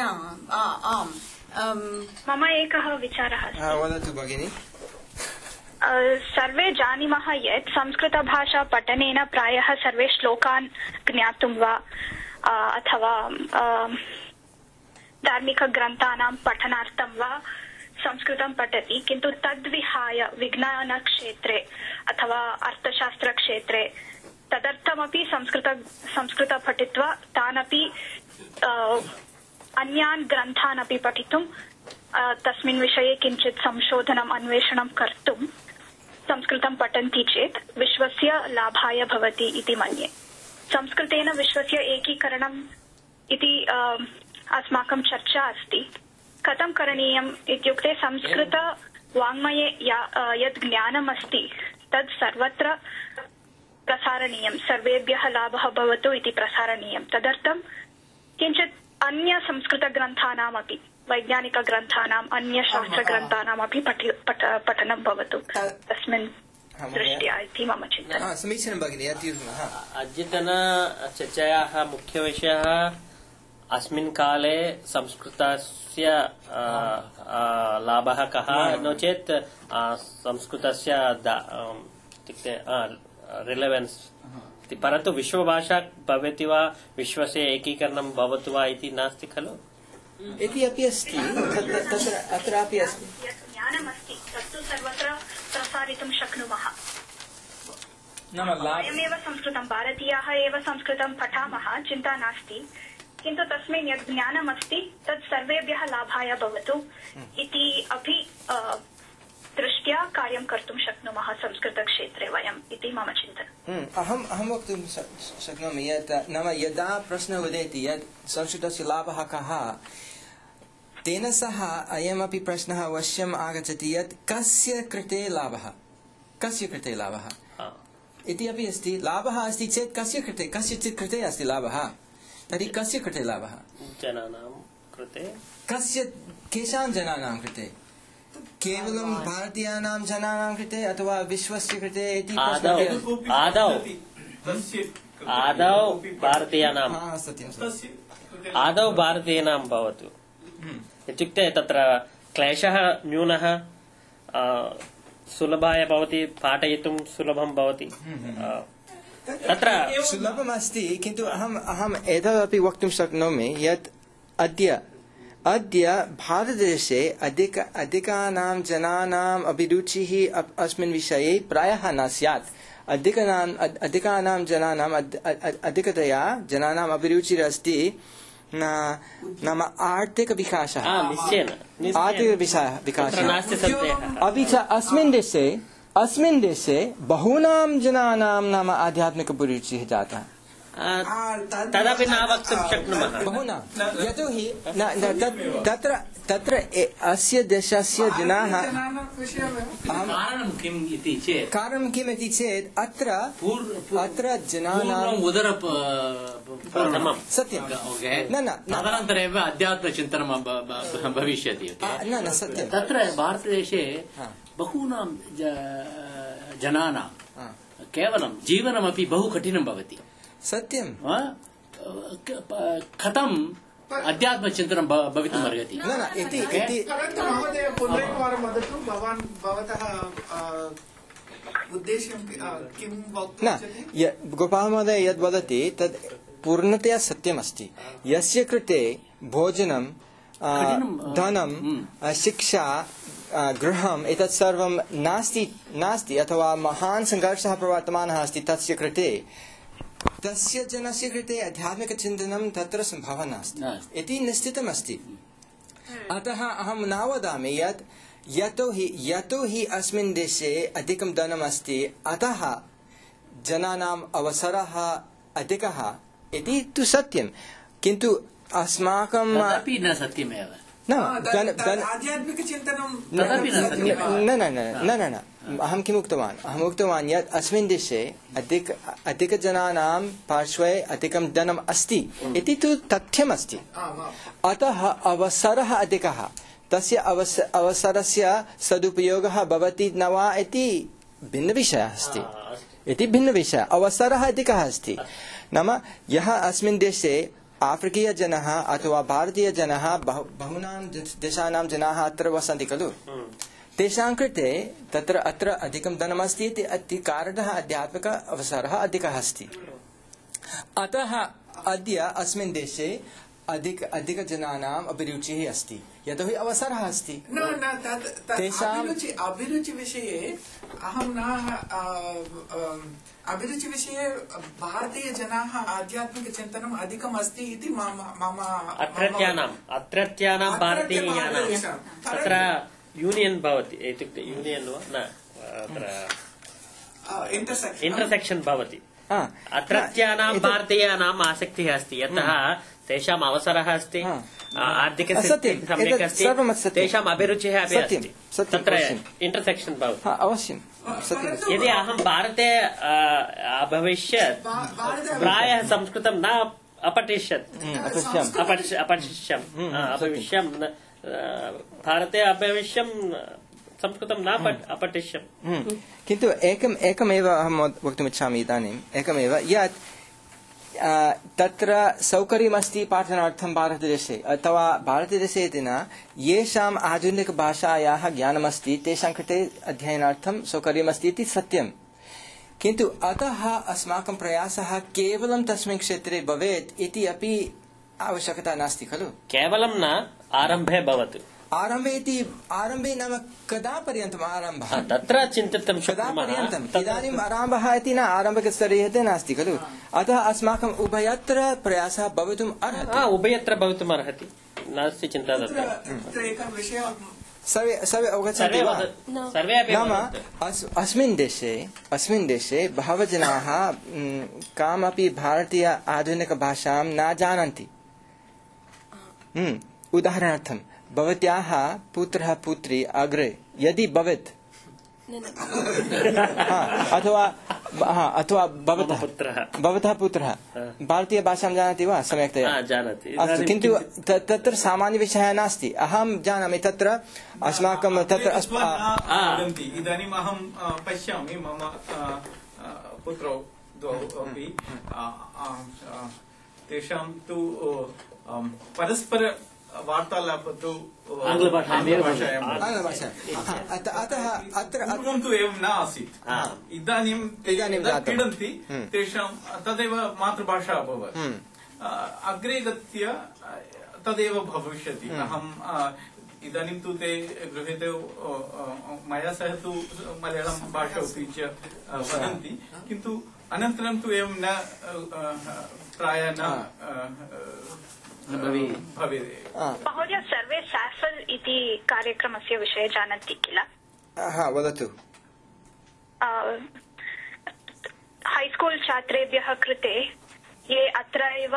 मम एकः विचारः वदतु भगिनि सर्वे जानीमः यत् संस्कृतभाषा पठनेन प्रायः सर्वे श्लोकान् ज्ञातुं वा अथवा धार्मिकग्रन्थानां पठनार्थं वा संस्कृतं पठति किन्तु तद्विहाय विज्ञानक्षेत्रे अथवा अर्थशास्त्रक्षेत्रे तदर्थमपि संस्कृत पठित्वा तानपि अन्यान् ग्रन्थान् अपि पठितुं तस्मिन् विषये किञ्चित् संशोधनम् अन्वेषणं कर्तुं संस्कृतं पठन्ति चेत् विश्वस्य लाभाय भवति इति मन्ये। संस्कृतेन विश्वस्य एकीकरणम् इति अस्माकं चर्चा अस्ति। कथं करणीयम् इत्युक्ते संस्कृत वाङ्मये यद् ज्ञानम् अस्ति तद् सर्वत्र प्रसारणीयं, सर्वेभ्यः लाभः भवतु इति प्रसारणीयं। तदर्थं किञ्चित् अन्य संस्कृतग्रन्थानामपि वैज्ञानिकग्रन्थानाम् अन्यशास्त्रग्रन्थानामपि पठनं भवतु तस्मिन् दृष्ट्या इति मम चिन्तनम्। समीचीनं भगिनि। अद्यतनचर्चायाः मुख्यविषयः अस्मिन् काले संस्कृतस्य लाभः कः, नो चेत् संस्कृतस्य इत्युक्ते रिलेवेन्स् इति। परन्तु विश्वभाषा भवति वा विश्वस्य एकीकरणं भवतु वा इति नास्ति खलु इति अपि अस्ति। अत्रापि अस्ति ज्ञानमस्ति तत्तु सर्वत्र प्रसारितुं शक्नुमः। वयमेव संस्कृतं भारतीयाः एव संस्कृतं पठामः, चिन्ता नास्ति, किन्तु तस्मिन् यत् ज्ञानमस्ति तत् सर्वेभ्यः लाभाय भवतु इति अपि दृष्ट्या कार्यं कर्तुं शक्नुमः संस्कृतक्षेत्रे वयम् इति मम चिन्तनम्। अहं वक्तुं शक्नोमि यत् नाम यदा प्रश्नः उदेति यत् संस्कृतस्य लाभः कः, तेन सह अयमपि प्रश्नः अवश्यम् आगच्छति यत् कस्य कृते लाभः इति अपि अस्ति। लाभः अस्ति चेत् कस्य कृते, कस्यचित् कृते अस्ति लाभः, तर्हि कस्य कृते लाभः? जनानां कृते। केषां जनानां कृते? केवलं भारतीयानां जनानां कृते अथवा विश्वस्य कृते इति आदौ भारतीयानां भवतु इत्युक्ते तत्र क्लेशः न्यूनः, सुलभाय भवति, पाठयितुं सुलभं भवति, तत्र सुलभमस्ति। किन्तु अहम् एतदपि वक्तुं शक्नोमि यत् अद्य भारतदेशे अधिकानां जनानाम् अभिरुचिः अस्मिन् विषये प्रायः न स्यात्। अधिकानां जनानाम् अधिकतया जनानाम् अभिरुचिरस्ति नाम आर्थिकविकासः, अपि च अस्मिन् देशे बहूनां जनानां नाम आध्यात्मिकभिरुचिः जातः। तदपि न वक्तुं शक्नुमः बहुना, यतोहि तत्र अस्य देशस्य जनाः कारणं किम् इति चेत् अत्र जनानाम् सत्यं तदनन्तरमेव अध्यात्मचिन्तनं भविष्यति। सत्यं तत्र भारतदेशे बहूनां जनानां केवलं जीवनमपि बहु कठिनं भवति। सत्यं कथम् अध्यात्मचिन्तनं भवितुम् अर्हति? महोदय पुनरेकवारं वदतु, भवान् भवतः उद्देश्यं किं वक्तुं? गोपाल महोदय यद् वदति तद् पूर्णतया सत्यमस्ति। यस्य कृते भोजनं, धनं, शिक्षा, गृहम् एतत् सर्वं नास्ति अथवा महान् सङ्घर्षः प्रवर्तमानः अस्ति, तस्य जनस्य कृते आध्यात्मिकचिन्तनं तत्र सम्भवः नास्ति इति निश्चितमस्ति। अतः अहं न वदामि यत् यतोहि अस्मिन् देशे अधिकं धनमस्ति अतः जनानाम् अवसरः अधिकः इति तु सत्यं, किन्तु अस्माकं तदपि न सत्यमेव। न अहं किम् उक्तवान्? अहम् उक्तवान् यत् अस्मिन् देशे अधिकजनानां पार्श्वे अधिकं धनम् अस्ति इति तु तथ्यमस्ति। अतः अवसरः अधिकः, तस्य अवसरस्य सदुपयोगः भवति न वा इति भिन्नविषयः अस्ति। अवसरः अधिकः अस्ति नाम यः अस्मिन् देशे आफ्रिकीयजनः अथवा भारतीयजनः बहूनां देशानां जनाः अत्र वसन्ति खलु, तेषां कृते अत्र अधिकं धनमस्ति इति कारणतः आध्यात्मिक अवसरः अधिकः अस्ति। अतः अद्य अस्मिन् देशे अधिकजनानाम् अभिरुचिः अस्ति, यतोहि अवसरः अस्ति। तेषाम् अभिरुचिविषये अहं न अभिरुचिविषये भारतीयजनाः आध्यात्मिकचिन्तनम् अधिकम् अस्ति इति मम अत्रत्यानां भारतीयानां तत्र यूनियन् भवति, इत्युक्ते यूनियन् वा न, इंटरसेक्शन भवति। अत्रत्यानां भारतीयानाम् आसक्तिः अस्ति, यतः तेषाम् अवसरः अस्ति, आर्थिकस्थितिः सम्यक् अस्ति, तेषाम् अभिरुचिः अपि अस्ति, तत्र इंटरसेक्शन भवति। अवश्यं यदि अहं भारते अभविष्यत् प्रायः संस्कृतं न अपठिष्यम् भारते अभविष्यं संस्कृतं न अपठिष्यम्। किन्तु एकमेव अहं वक्तुमिच्छामि इदानीम्, एकमेव यत् तत्र सौकर्यमस्ति पाठनार्थं भारतदेशे अथवा भारतदेशे इति न, येषाम् आधुनिकभाषायाः ज्ञानमस्ति तेषां कृते अध्ययनार्थं सौकर्यमस्ति इति सत्यं, किन्तु अतः अस्माकं प्रयासः केवलं तस्मिन् क्षेत्रे भवेत् इति अपि आवश्यकता नास्ति खलु. केवलं न आरम्भे भवतु. आरम्भे नाम कदा पर्यन्तम् आरम्भः तत्र चिन्तितं कदा पर्यन्तम्. इदानीम् आरम्भः इति न आरम्भकस्तरीयते नास्ति खलु. अतः अस्माकम् उभयत्र प्रयासः भवितुम् अर्हति. उभयत्र भवितुम् अर्हति, नास्ति चिन्ता. सर्वे अवगच्छन्ति वा? नाम अस्मिन् देशे बहवः जनाः कामपि भारतीय आधुनिकभाषां न जानन्ति. उदाहरणार्थं भवत्याः पुत्रः पुत्री अग्रे यदि भवेत् अथवा भवतः पुत्रः भारतीयभाषां जानाति वा? सम्यक्तया जानाति. अस्तु, किन्तु तत्र सामान्यविषयः नास्ति. अहं जानामि तत्र अस्माकं तत्र इदानीम् अहं पश्यामि मम पुत्रौ द्वौ अपि तेषां तु परस्पर वार्तालाप तु आङ्ग्लभाषायाम्. अतः अत्र पूर्वं तु एवं न आसीत्. इदानीं क्रीडन्ति तेषां तदेव मातृभाषा अभवत्. अग्रे गत्य तदेव भविष्यति. अहम् इदानीं तु ते गृहे मया सह तु मलयाळं भाषा उपयुज्य वदन्ति, किन्तु अनन्तरं तु एवं न प्रायः न भवेत्. महोदय, सर्वे साफल इति कार्यक्रमस्य विषये जानन्ति किल? वदतु. हाईस्कूल छात्रेभ्यः कृते ये अत्र एव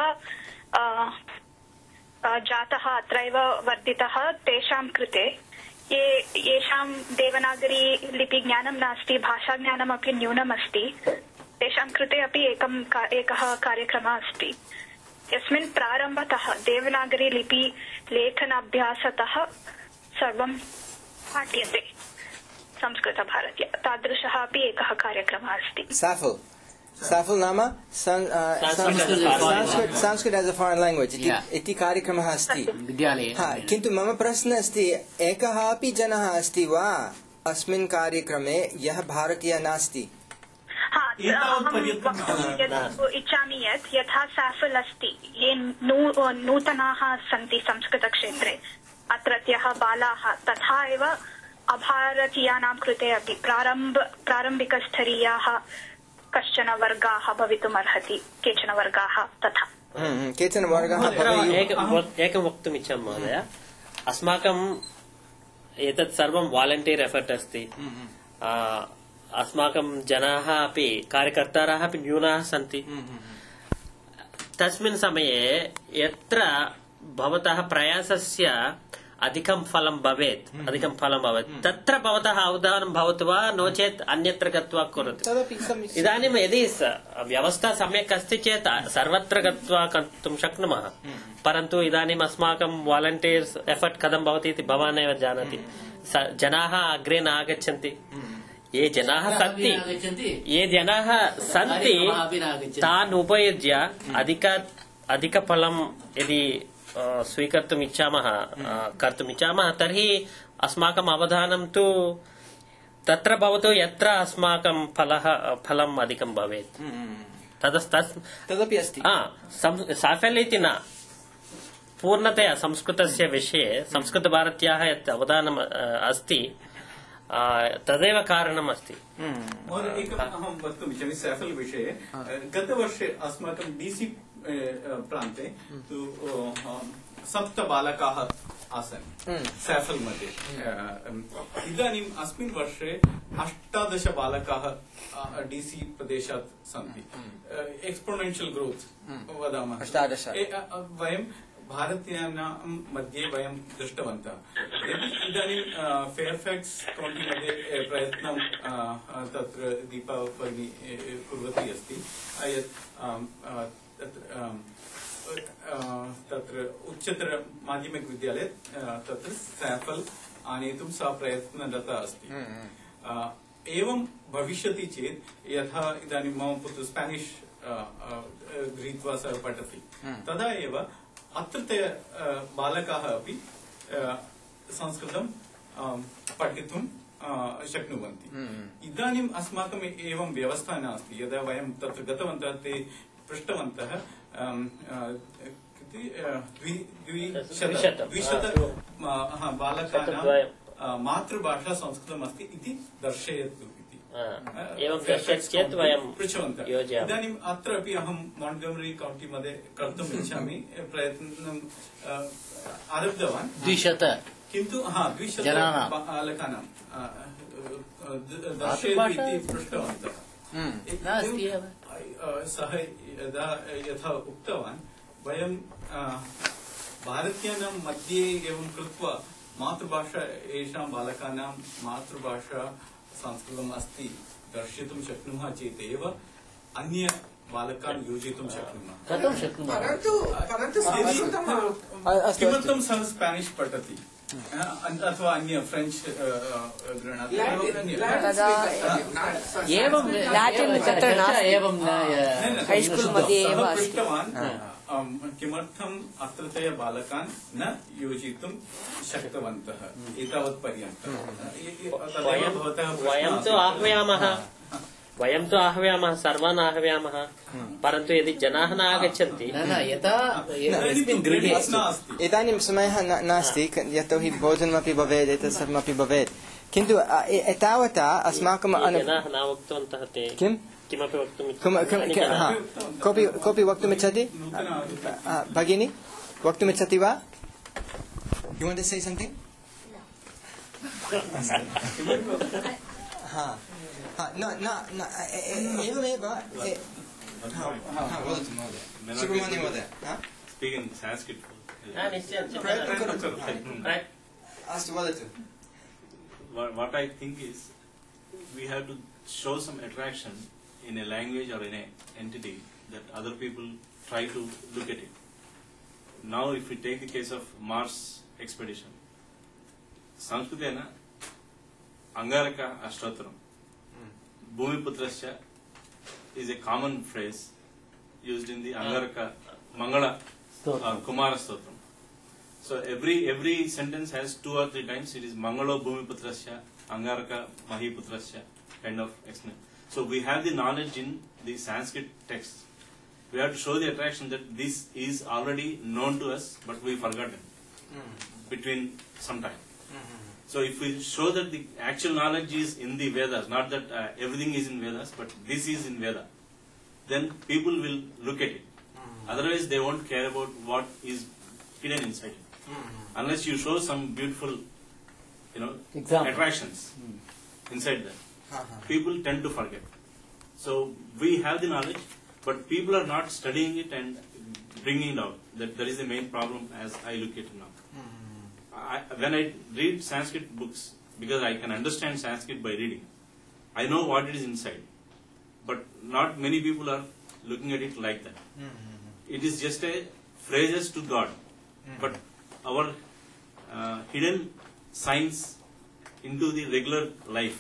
जातः, अत्र एव वर्धितः, तेषां कृते येषां देवनागरी लिपिज्ञानं नास्ति, भाषाज्ञानमपि न्यूनमस्ति, तेषां कृते अपि एकः कार्यक्रमः अस्ति, यस्मिन् प्रारम्भतः देवनागरी लिपि लेखनाभ्यासतः सर्वं पाठ्यते संस्कृतभारत्या. तादृशः अपि एकः कार्यक्रमः अस्ति. साफल नाम Sanskrit as a foreign language इति कार्यक्रमः अस्ति विद्यालये. किन्तु मम प्रश्नः अस्ति, एकः अपि जनः अस्ति वा अस्मिन् कार्यक्रमे यः भारतीयः नास्ति? इच्छामि यत् यथा साफल अस्ति, ये नूतनाः सन्ति संस्कृतक्षेत्रे अत्रत्यः बालाः, तथा एव अभारतीयानां कृते अपि प्रारम्भिकस्तरीयाः कश्चन वर्गाः भवितुमर्हति. केचन वर्गाः तथा केचन वर्गाः. एकं वक्तुम् इच्छामि महोदय. अस्माकं एतत् सर्वं वालण्टियर् एफर्ट् अस्ति. अस्माकं जनाः अपि कार्यकर्तारः अपि न्यूनाः सन्ति. तस्मिन् समये यत्र भवतः प्रयासस्य अधिकं फलं भवेत्, तत्र भवतः अवधानं भवतु वा, नो चेत् अन्यत्र गत्वा करोतु. इदानीं यदि व्यवस्था सम्यक् अस्ति चेत् सर्वत्र गत्वा कर्तुं शक्नुमः. परन्तु इदानीम् अस्माकं वालण्टियर्स् एफर्ट् कथं भवति इति भवान् एव जानाति. जनाः अग्रे न आगच्छन्ति. ये जनाः सन्ति तान् उपयुज्य अधिकफलं यदि स्वीकर्तुम् इच्छामः, कर्तुम् इच्छामः, तर्हि अस्माकम् अवधानं तु तत्र भवतु यत्र अस्माकं फलम् अधिकं भवेत्. तदपि अस्ति. साफल्य इति न, पूर्णतया संस्कृतस्य विषये संस्कृतभारत्याः यत् अवधानम् अस्ति तदेव कारणम् अस्ति. एकम् अहं वक्तुम् इच्छामि साफल विषये. गतवर्षे अस्माकं DC प्रान्ते तु 7 बालकाः आसन् साफल मध्ये. इदानीम् अस्मिन् वर्षे 18 बालकाः DC प्रदेशात् सन्ति. एक्स्पोनेन्शियल् ग्रोत् वदामः. 18 वयं भारतीयानां मध्ये वयं दृष्टवन्तः. इदानीं फेर्फैक्स् कौण्टी मध्ये प्रयत्नं तत्र दीपा भगिनी कुर्वती अस्ति. तत्र उच्चतर माध्यमिकविद्यालये तत्र साफल आनेतुं सा प्रयत्नरता अस्ति. एवं भविष्यति चेत् यथा इदानीं मम पुत्रः स्पेनिश् गृहीत्वा सः पठति, तदा एव अत्रत्य बालकाः अपि संस्कृतं पठितुं शक्नुवन्ति इदानीम् अस्माकम् एवं व्यवस्था नास्ति यदा वयं तत्र गतवन्तः ते पृष्टवन्तः 200 बालकानां मातृभाषा संस्कृतमस्ति इति दर्शयतु इति एवं दर्शयति चेत् वयं पृच्छवन्तः इदानीम् अत्र अपि अहं माण्ट्गोमरी कौण्टी मध्ये कर्तुम् इच्छामि प्रयत्नम् आरब्धवान् 200 किन्तु 200 बालकानां दर्शयतु इति पृष्टवन्तः सः यथा उक्तवान् वयं भारतीयानां मध्ये एवं कृत्वा मातृभाषा येषां बालकानां मातृभाषा संस्कृतम् अस्ति दर्शयितुं शक्नुमः चेत् एव अन्य बालकान् योजयितुं शक्नुमः किमर्थं सः स्पेनिश् पठति अथवा अन्य फ्रेञ्च् गृह्णाति हैस्कूल् मध्ये एव पृष्टवान् किमर्थम् अत्रत्य बालकान् न योजयितुं शक्तवन्तः एतावत् पर्यन्तम् वयं तु आह्वयामः सर्वान् आह्वयामः परन्तु यदि जनाः न आगच्छन्ति इदानीं समयः नास्ति यतोहि भोजनमपि भवेत् एतत् सर्वमपि भवेत् किन्तु एतावता अस्माकं जनाः न उक्तवन्तः ते किम् किमपि वक्तुम् कोऽपि वक्तुमिच्छति भगिनी वक्तुमिच्छति वा You want to say something? एवमेव वदतु महोदय सुब्रह्मण्य महोदय Speaking Sanskrit. अस्तु वदतु What I think is we have to show some attraction in a language or in an entity that other people try to look at it. Now if we take the case of Mars expedition, Sanskritena Angaraka Ashtotram, Bhumiputrasya is a common phrase used in the Angaraka Mangala Kumara Stotram. So every sentence has 2 or 3 times it is Mangalo Bhumiputrasya, Angaraka Mahiputrasya kind of explanation. So we have the knowledge in the Sanskrit text. We have to show the attraction that this is already known to us, but we forgotten between some time. So if we show that the actual knowledge is in the Vedas, not that everything is in Vedas, but this is in Veda, then people will look at it. Otherwise, they won't care about what is hidden inside it. Unless you show some beautiful, attractions inside that. People tend to forget. So we have the knowledge, but people are not studying it and bringing it out. That is the main problem as I look at it now. When I read Sanskrit books, because I can understand Sanskrit by reading, I know what it is inside. But not many people are looking at it like that. It is just a phrases to God. But our hidden science into the regular life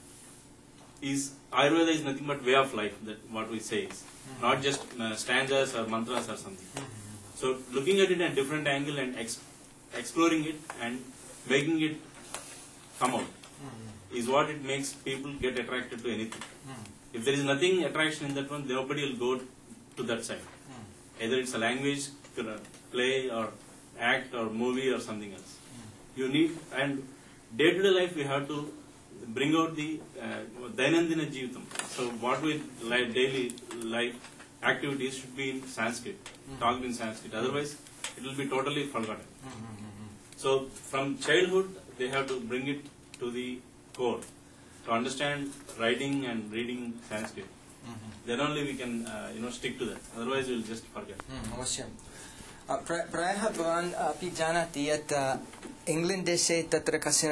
is Ayurveda is nothing but way of life, that what we say is not just stanzas or mantras or something. So looking at it at a different angle and exploring it and making it come out is what it makes people get attracted to anything. If there is nothing attraction in that one, nobody will go to that side. Either it's a language, play or act or movie or something else. You need, and day-to-day life we have to bring out the Dainandina Jeevitam. So what we like daily life activities should be in Sanskrit, talked in Sanskrit. Otherwise, it will be totally forgotten. So from childhood, they have to bring it to the core to understand writing and reading Sanskrit. Then only we can, stick to that. Otherwise, we will just forget. अवश्यं प्रायः भवान् अपि जानाति यत् इंग्लैण्ड् देशे तत्र कश्चन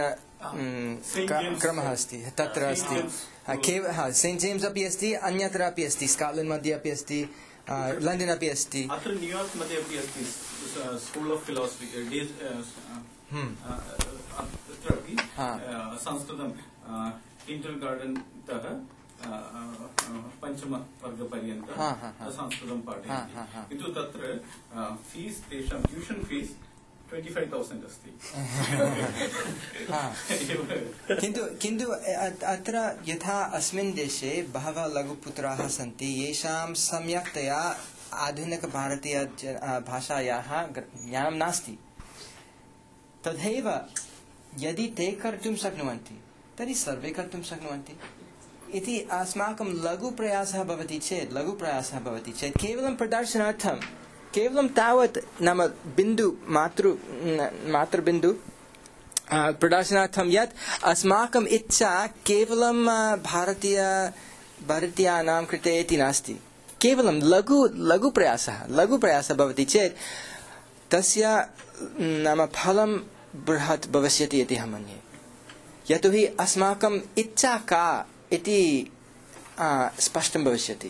क्रमः अस्ति तत्र अस्ति सेण्ट् जेम्स् अपि अस्ति अन्यत्र अपि अस्ति स्काट्लैण्ड् मध्ये अपि अस्ति लण्डन् अपि अस्ति अत्र न्यूयार्क् मध्ये अपि अस्ति स्कूल् आफ् फिलासफि तत्रापि संस्कृतं किण्डर्गार्टन् तः पञ्चमवर्गपर्यन्तं संस्कृतं पाठयन्ति किन्तु तत्र फीस् तेषां ट्यूशन् फीस् 25,000 अस्ति। किन्तु अत्र यथा अस्मिन् देशे बहवः लघुपुत्राः सन्ति येषां सम्यक्तया आधुनिकभारतीय भाषायाः ज्ञानं नास्ति, तथैव यदि ते कर्तुं शक्नुवन्ति तर्हि सर्वे कर्तुं शक्नुवन्ति इति अस्माकं लघुप्रयासः भवति चेत् केवलं प्रदर्शनार्थं केवलं तावत् नाम मातृबिन्दु प्रदर्शनार्थं यत् अस्माकम् इच्छा केवलं भारतीयानां कृते इति नास्ति, केवलं लघुप्रयासः भवति चेत् तस्य नाम फलं बृहत् भविष्यति इति अहं मन्ये। यतोहि अस्माकम् इच्छा का इति स्पष्टं भविष्यति।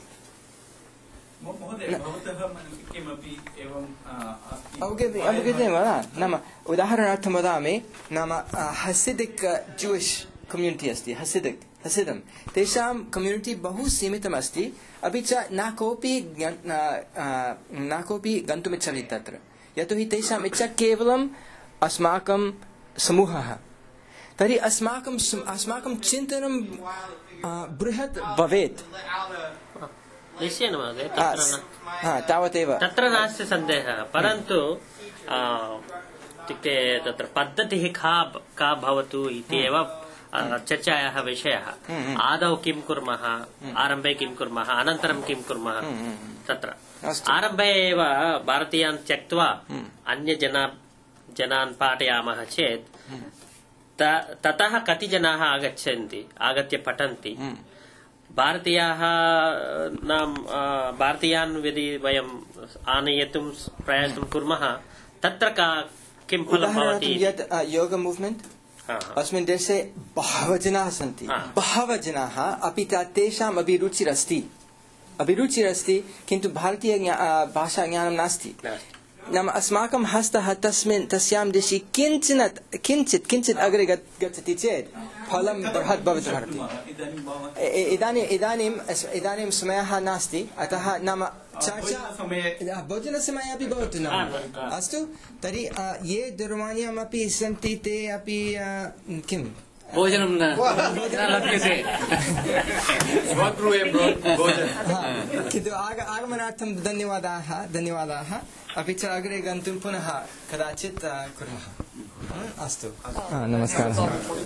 अवगतं वा? नाम उदाहरणार्थं वदामि, नाम हसिदिक् जूयिश् कम्युनिटी अस्ति, हसिदं तेषां कम्युनिटी बहु सीमितम् अस्ति, अपि च न कोऽपि गन्तुमिच्छति तत्र, यतोहि तेषाम् इच्छा केवलम् अस्माकं समूहः। तर्हि अस्माकं चिन्तनं बृहत् भवेत्। निश्चयेन महोदय, तावदेव तत्र नास्ति सन्देहः, परन्तु इत्युक्ते तत्र पद्धतिः का भवतु इति एव चर्चायाः विषयः। आदौ किं कुर्मः, आरम्भे किं कुर्मः, अनन्तरं किं कुर्मः। तत्र आरम्भे एव भारतीयान् त्यक्त्वा अन्यजनान् पाठयामः चेत् ततः कति जनाः आगत्य पठन्ति। भारतीयान् यदि वयं आनयितुं प्रयत्नं कुर्मः, तत्र किं फलं भवति। योग मूव्मेंट अस्मिन् देशे बहवः जनाः सन्ति, बहवः जनाः, अपि तेषाम् अभिरुचिरस्ति, किन्तु भारतीय भाषाज्ञानं नास्ति। नाम अस्माकं हस्तः तस्यां दिशि किञ्चित् अग्रे गच्छति चेत् फलं बृहत् भवितुमर्हति। इदानीं समयः नास्ति, अतः नाम भोजनसमये अपि भवतु। अस्तु, तर्हि ये दूरवाण्यामपि सन्ति ते अपि किं भोजनं न लभ्यते, किन्तु आगमनार्थं धन्यवादाः, अपि च अग्रे गन्तुं पुनः कदाचित् कुर्मः। अस्तु, नमस्कारः।